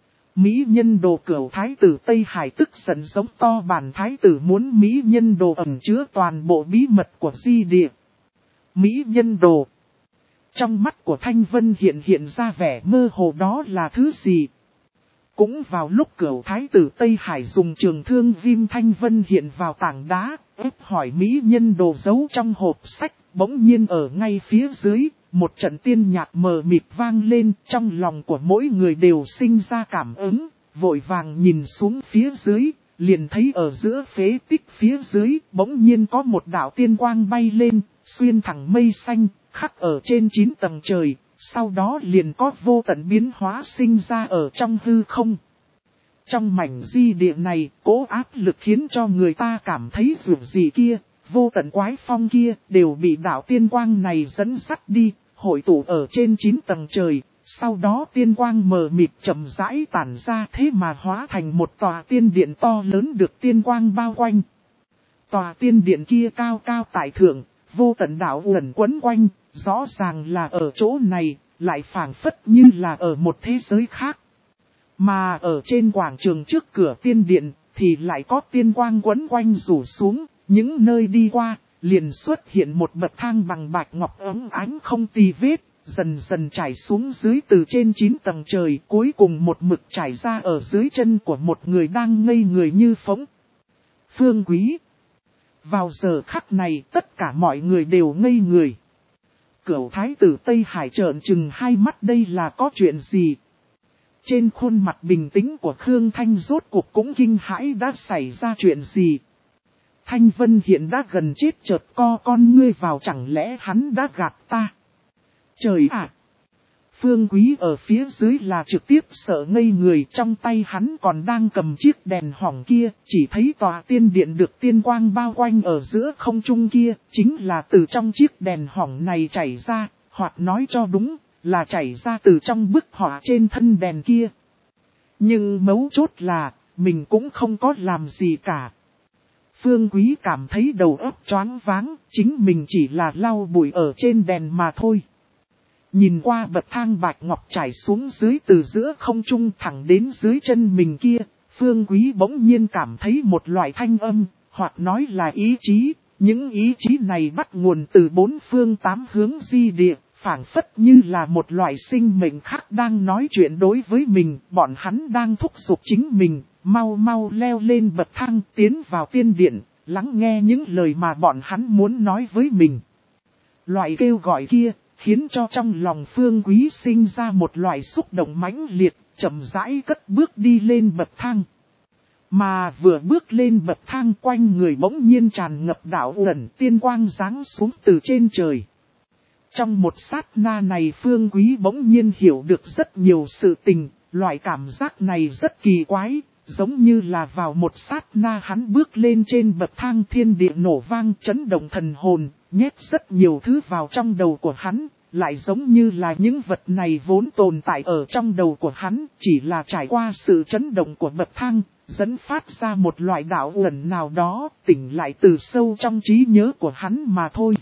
S1: Mỹ nhân đồ, cửu thái tử Tây Hải tức giận giống to, bản thái tử muốn Mỹ nhân đồ ẩn chứa toàn bộ bí mật của di địa. Mỹ nhân đồ. Trong mắt của Thanh Vân hiện hiện ra vẻ mơ hồ đó là thứ gì. Cũng vào lúc Cửu Thái tử Tây Hải dùng trường thương viêm Thanh Vân hiện vào tảng đá, ép hỏi mỹ nhân đồ giấu trong hộp sách, bỗng nhiên ở ngay phía dưới, một trận tiên nhạc mờ mịt vang lên, trong lòng của mỗi người đều sinh ra cảm ứng, vội vàng nhìn xuống phía dưới, liền thấy ở giữa phế tích phía dưới, bỗng nhiên có một đạo tiên quang bay lên, xuyên thẳng mây xanh, khắc ở trên chín tầng trời. Sau đó liền có vô tận biến hóa sinh ra ở trong hư không. Trong mảnh di địa này, cố áp lực khiến cho người ta cảm thấy dù gì kia, vô tận quái phong kia, đều bị đạo tiên quang này dẫn dắt đi, hội tụ ở trên chín tầng trời. Sau đó tiên quang mờ mịt chậm rãi tản ra thế mà hóa thành một tòa tiên điện to lớn được tiên quang bao quanh. Tòa tiên điện kia cao cao tại thượng, vô tận đạo uẩn quấn quanh. Rõ ràng là ở chỗ này, lại phảng phất như là ở một thế giới khác. Mà ở trên quảng trường trước cửa tiên điện, thì lại có tiên quang quấn quanh rủ xuống, những nơi đi qua, liền xuất hiện một bậc thang bằng bạch ngọc ấm ánh không tì vết, dần dần trải xuống dưới từ trên chín tầng trời, cuối cùng một mực trải ra ở dưới chân của một người đang ngây người như phỗng. Phương Quý. Vào giờ khắc này, tất cả mọi người đều ngây người. Cửu Thái tử Tây Hải trợn trừng hai mắt, đây là có chuyện gì? Trên khuôn mặt bình tĩnh của Khương Thanh rốt cuộc cũng kinh hãi, đã xảy ra chuyện gì? Thanh Vân hiện đã gần chết, chợt co con ngươi vào, chẳng lẽ hắn đã gạt ta? Trời ạ! Phương Quý ở phía dưới là trực tiếp sợ ngây người, trong tay hắn còn đang cầm chiếc đèn hỏng kia, chỉ thấy tòa tiên điện được tiên quang bao quanh ở giữa không trung kia, chính là từ trong chiếc đèn hỏng này chảy ra, hoặc nói cho đúng, là chảy ra từ trong bức họa trên thân đèn kia. Nhưng mấu chốt là, mình cũng không có làm gì cả. Phương Quý cảm thấy đầu óc choáng váng, chính mình chỉ là lau bụi ở trên đèn mà thôi. Nhìn qua bậc thang bạch ngọc trải xuống dưới từ giữa không trung thẳng đến dưới chân mình kia, Phương Quý bỗng nhiên cảm thấy một loại thanh âm, hoặc nói là ý chí. Những ý chí này bắt nguồn từ bốn phương tám hướng di địa, phảng phất như là một loại sinh mệnh khác đang nói chuyện đối với mình. Bọn hắn đang thúc giục chính mình, mau mau leo lên bậc thang tiến vào tiên điện, lắng nghe những lời mà bọn hắn muốn nói với mình. Loại kêu gọi kia khiến cho trong lòng Phương Quý sinh ra một loại xúc động mãnh liệt, chậm rãi cất bước đi lên bậc thang. Mà vừa bước lên bậc thang, quanh người bỗng nhiên tràn ngập đạo uẩn tiên quang giáng xuống từ trên trời. Trong một sát na này Phương Quý bỗng nhiên hiểu được rất nhiều sự tình, loại cảm giác này rất kỳ quái, giống như là vào một sát na hắn bước lên trên bậc thang thiên địa nổ vang chấn động thần hồn, nhét rất nhiều thứ vào trong đầu của hắn, lại giống như là những vật này vốn tồn tại ở trong đầu của hắn, chỉ là trải qua sự chấn động của bậc thang, dẫn phát ra một loại đạo uẩn nào đó, tỉnh lại từ sâu trong trí nhớ của hắn mà thôi.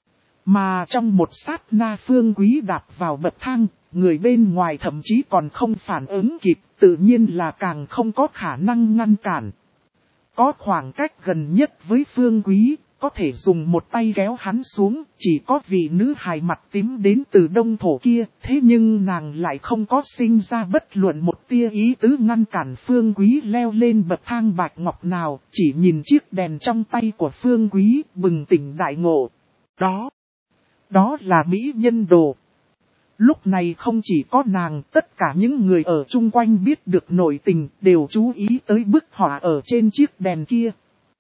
S1: Mà trong một sát na Phương Quý đạp vào bậc thang, người bên ngoài thậm chí còn không phản ứng kịp, tự nhiên là càng không có khả năng ngăn cản. Có khoảng cách gần nhất với Phương Quý, có thể dùng một tay kéo hắn xuống, chỉ có vị nữ hài mặt tím đến từ Đông Thổ kia, thế nhưng nàng lại không có sinh ra bất luận một tia ý tứ ngăn cản Phương Quý leo lên bậc thang bạch ngọc nào, chỉ nhìn chiếc đèn trong tay của Phương Quý, bừng tỉnh đại ngộ. Đó, đó là mỹ nhân đồ. Lúc này không chỉ có nàng, tất cả những người ở chung quanh biết được nội tình, đều chú ý tới bức họa ở trên chiếc đèn kia.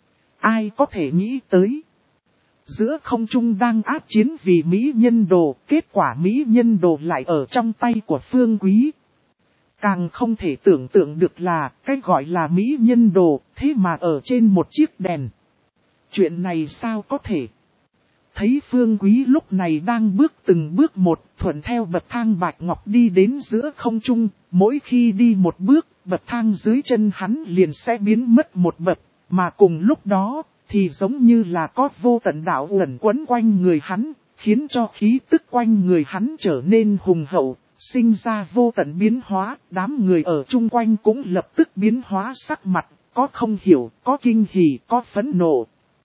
S1: Ai có thể nghĩ tới? Giữa không trung đang ác chiến vì mỹ nhân đồ, kết quả mỹ nhân đồ lại ở trong tay của Phương Quý. Càng không thể tưởng tượng được là, cái gọi là mỹ nhân đồ, thế mà ở trên một chiếc đèn. Chuyện này sao có thể? Thấy Phương Quý lúc này đang bước từng bước một, thuận theo bậc thang bạch ngọc đi đến giữa không trung, mỗi khi đi một bước, bậc thang dưới chân hắn liền sẽ biến mất một bậc, mà cùng lúc đó, thì giống như là có vô tận đạo uẩn quấn quanh người hắn, khiến cho khí tức quanh người hắn trở nên hùng hậu, sinh ra vô tận biến hóa, đám người ở chung quanh cũng lập tức biến hóa sắc mặt, có không hiểu, có kinh hỉ, có phẫn nộ.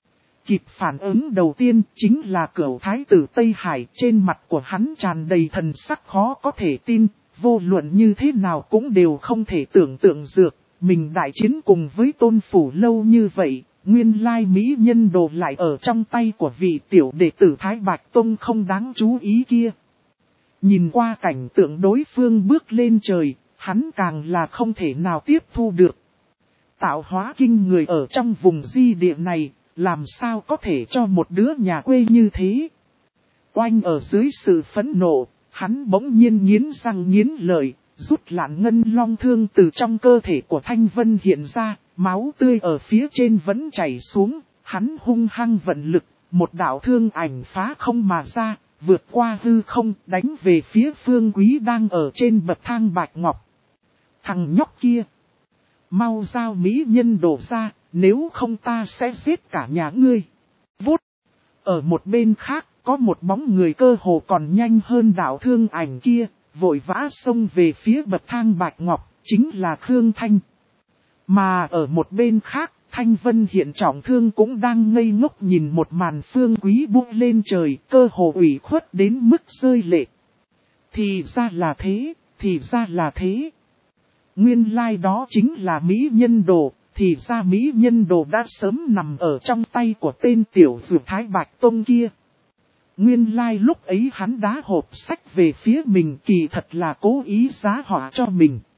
S1: kịp phản ứng đầu tiên chính là Cửu Thái tử Tây Hải, trên mặt của hắn tràn đầy thần sắc khó có thể tin, vô luận như thế nào cũng đều không thể tưởng tượng được, mình đại chiến cùng với Tôn Phủ lâu như vậy, nguyên lai mỹ nhân đồ lại ở trong tay của vị tiểu đệ tử Thái Bạch Tông không đáng chú ý kia. Nhìn qua cảnh tượng đối phương bước lên trời, hắn càng là không thể nào tiếp thu được. Tạo hóa kinh người ở trong vùng di địa này, làm sao có thể cho một đứa nhà quê như thế. Oanh ở dưới sự phẫn nộ, hắn bỗng nhiên nghiến răng nghiến lợi, rút lạn ngân long thương từ trong cơ thể của Thanh Vân hiện ra, máu tươi ở phía trên vẫn chảy xuống, hắn hung hăng vận lực, một đạo thương ảnh phá không mà ra, vượt qua hư không đánh về phía Phương Quý đang ở trên bậc thang bạch ngọc. Thằng nhóc kia! Mau giao mỹ nhân đổ ra, nếu không ta sẽ giết cả nhà ngươi. Vút! Ở một bên khác, có một bóng người cơ hồ còn nhanh hơn đạo thương ảnh kia, vội vã xông về phía bậc thang bạch ngọc, chính là Khương Thanh. Mà ở một bên khác, Thanh Vân hiện trọng thương cũng đang ngây ngốc nhìn một màn Phương Quý buông lên trời, cơ hồ ủy khuất đến mức rơi lệ. Thì ra là thế, thì ra là thế. Nguyên lai like đó chính là mỹ nhân đồ, thì ra mỹ nhân đồ đã sớm nằm ở trong tay của tên tiểu dược Thái Bạch Tông kia. Nguyên lai like lúc ấy hắn đá hộp sách về phía mình, kỳ thật là cố ý giá họa cho mình.